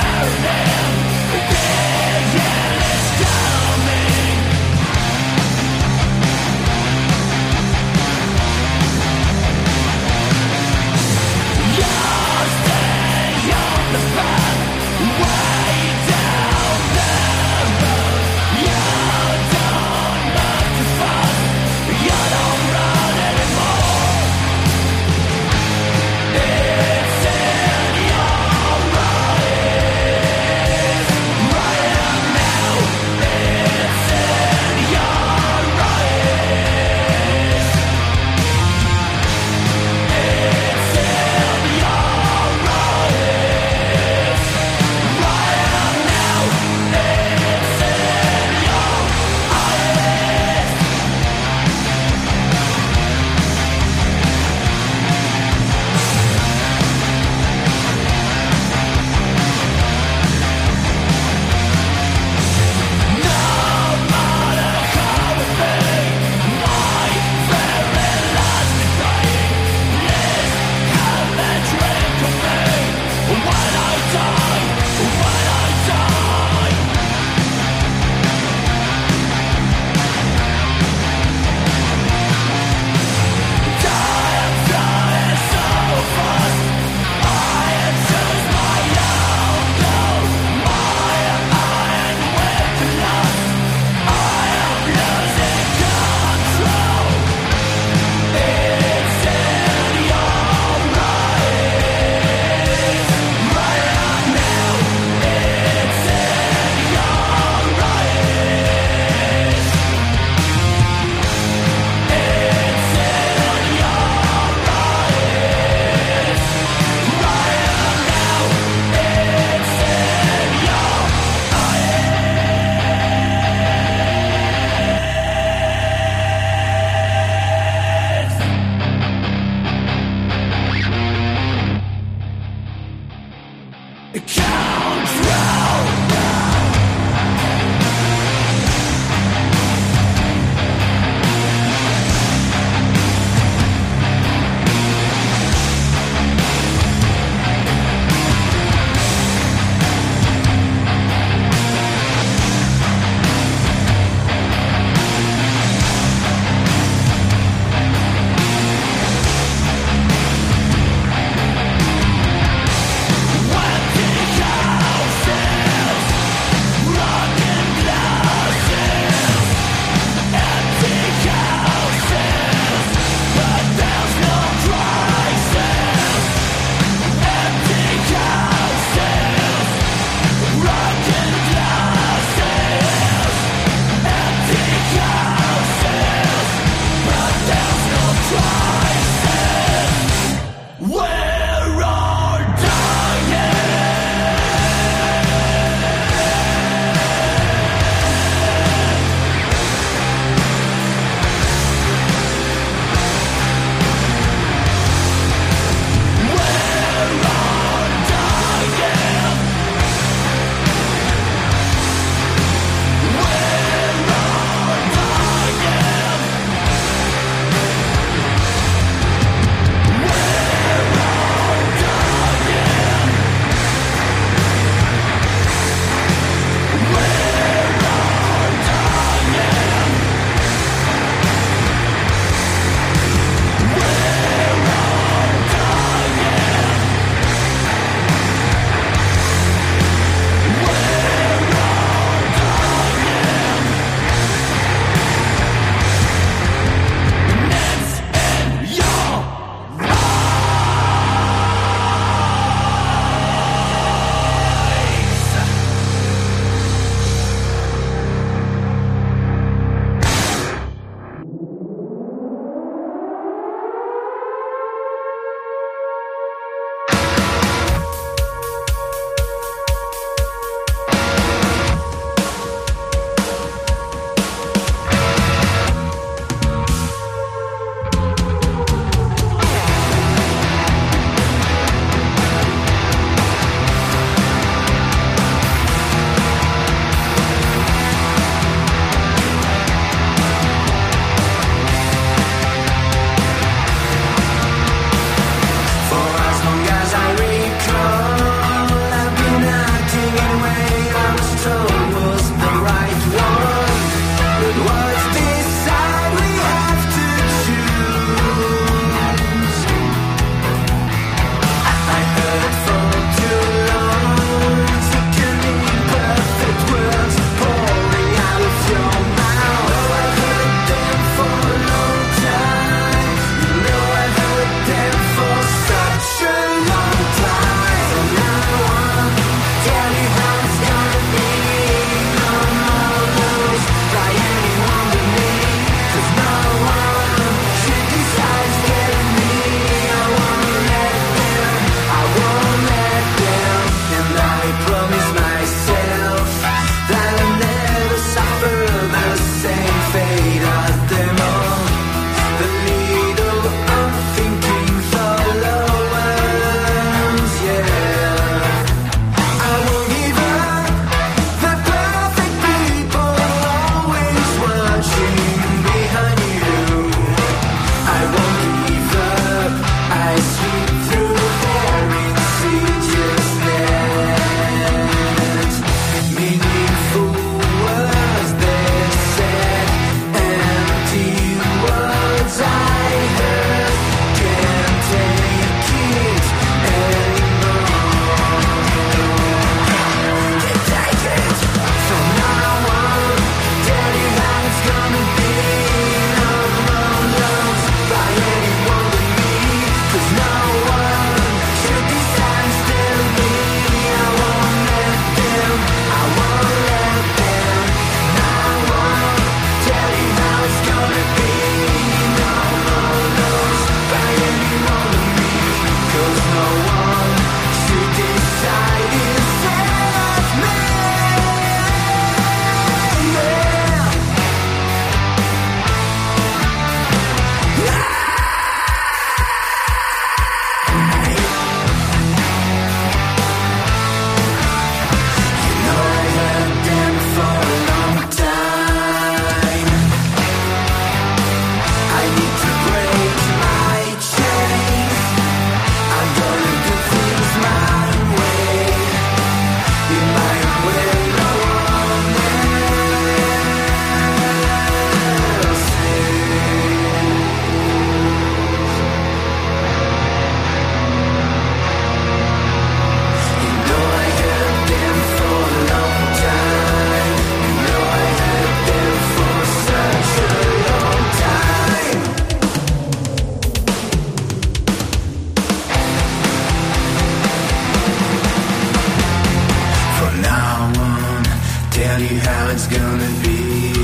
funny how it's gonna be.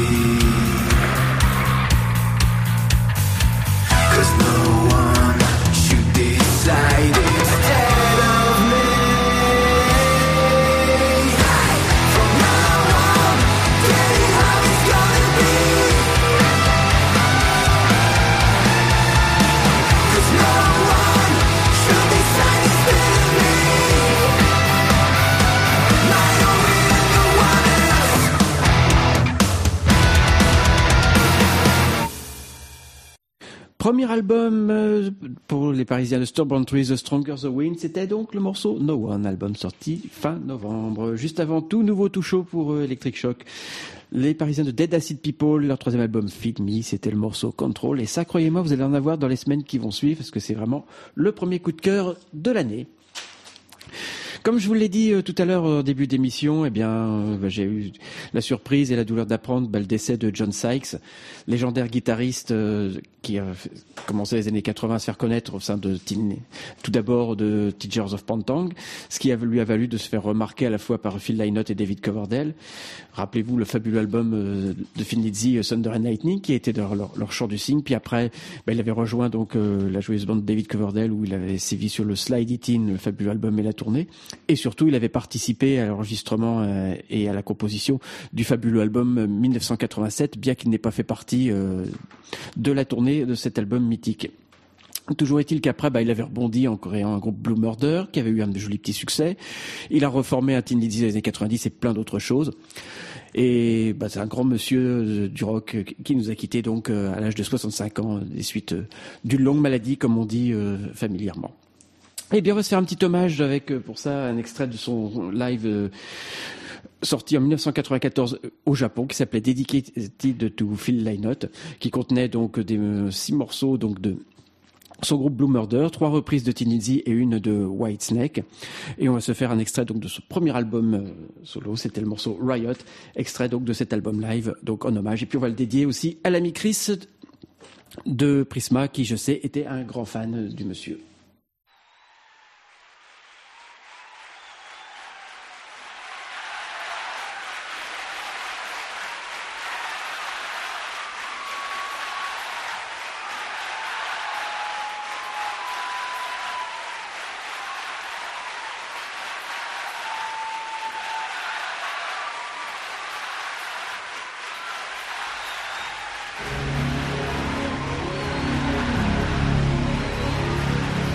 'Cause no one should decide instead of me. From now on, tell how it's gonna be. 'Cause no one should decide instead of me. My only the one else. Premier album euh, pour les Parisiens de Stubborn Trees, The Stronger the Wind, c'était donc le morceau No One, album sorti fin novembre. Juste avant, tout nouveau, tout chaud pour euh, Electric Shock. Les Parisiens de Dead Acid People, leur troisième album Feed Me, c'était le morceau Control. Et ça, croyez-moi, vous allez en avoir dans les semaines qui vont suivre, parce que c'est vraiment le premier coup de cœur de l'année. Comme je vous l'ai dit euh, tout à l'heure au début d'émission, eh bien, euh, bah, j'ai eu la surprise et la douleur d'apprendre bah, le décès de John Sykes, légendaire guitariste euh, qui a fait- commencé les années quatre-vingts à se faire connaître au sein de Tin- tout d'abord de Teachers of Pantang, ce qui a- lui a valu de se faire remarquer à la fois par Phil Lynott et David Coverdale. Rappelez-vous le fabuleux album euh, de Thin Lizzy, euh, Thunder and Lightning, qui était leur, leur, leur chant du cygne. Puis après, bah, il avait rejoint donc euh, la joyeuse bande de David Coverdale, où il avait sévi sur le Slide It In, le fabuleux album et la tournée. Et surtout, il avait participé à l'enregistrement euh, et à la composition du fabuleux album euh, mille neuf cent quatre-vingt-sept, bien qu'il n'ait pas fait partie euh, de la tournée de cet album mythique. Toujours est-il qu'après, bah, il avait rebondi en créant un groupe Blue Murder, qui avait eu un joli petit succès. Il a reformé un Tin Lizzy dans les années quatre-vingt-dix et plein d'autres choses. Et bah, c'est un grand monsieur euh, du rock euh, qui nous a quittés donc euh, à l'âge de soixante-cinq ans, euh, des suites euh, d'une longue maladie, comme on dit euh, familièrement. Eh bien, on va se faire un petit hommage avec, euh, pour ça, un extrait de son live euh, sorti en mille neuf cent quatre-vingt-quatorze au Japon, qui s'appelait Dedicated to Phil Lynott, qui contenait donc des euh, six morceaux donc de son groupe Blue Murder, trois reprises de Tin Lizzy et une de Whitesnake. Et on va se faire un extrait donc de son premier album euh, solo, c'était le morceau Riot, extrait donc de cet album live, donc en hommage. Et puis on va le dédier aussi à l'ami Chris de Prisma, qui je sais était un grand fan du monsieur. Thank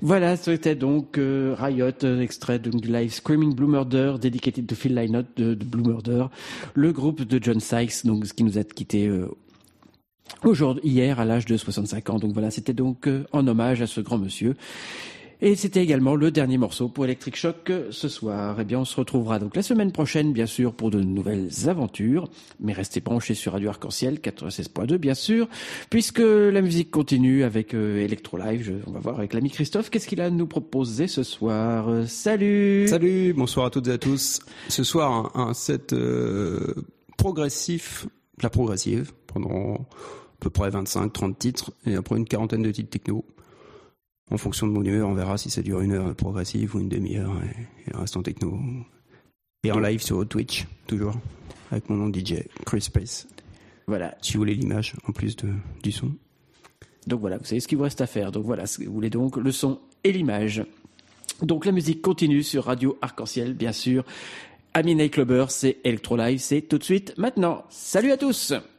Voilà, c'était donc euh, Riot, euh, extrait donc, du live Screaming Blue Murder, dedicated to Phil Lynott de, de Blue Murder, le groupe de John Sykes, donc ce qui nous a quitté euh, aujourd'hui, hier, à l'âge de soixante-cinq ans. Donc voilà, c'était donc euh, en hommage à ce grand monsieur. Et c'était également le dernier morceau pour Electric Shock ce soir. Eh bien, on se retrouvera donc la semaine prochaine, bien sûr, pour de nouvelles aventures. Mais restez branchés sur Radio Arc-en-Ciel quatre-vingt-seize point deux, bien sûr, puisque la musique continue avec euh, Electro Live. Je, on va voir avec l'ami Christophe, qu'est-ce qu'il a à nous proposer ce soir. Euh, salut. Salut, bonsoir à toutes et à tous. Ce soir, un, un set euh, progressif, la progressive, pendant à peu près vingt-cinq trente titres, et après une quarantaine de titres techno. En fonction de mon humeur, on verra si ça dure une heure progressive ou une demi-heure et, et le reste en techno. Et en live sur Twitch, toujours, avec mon nom de D J, Chris Space. Voilà. Si vous voulez l'image, en plus de, du son. Donc voilà, vous savez ce qu'il vous reste à faire. Donc voilà, si vous voulez donc le son et l'image. Donc la musique continue sur Radio Arc-en-Ciel, bien sûr. Amis Nightclubbers, c'est Electro Live, c'est tout de suite maintenant. Salut à tous!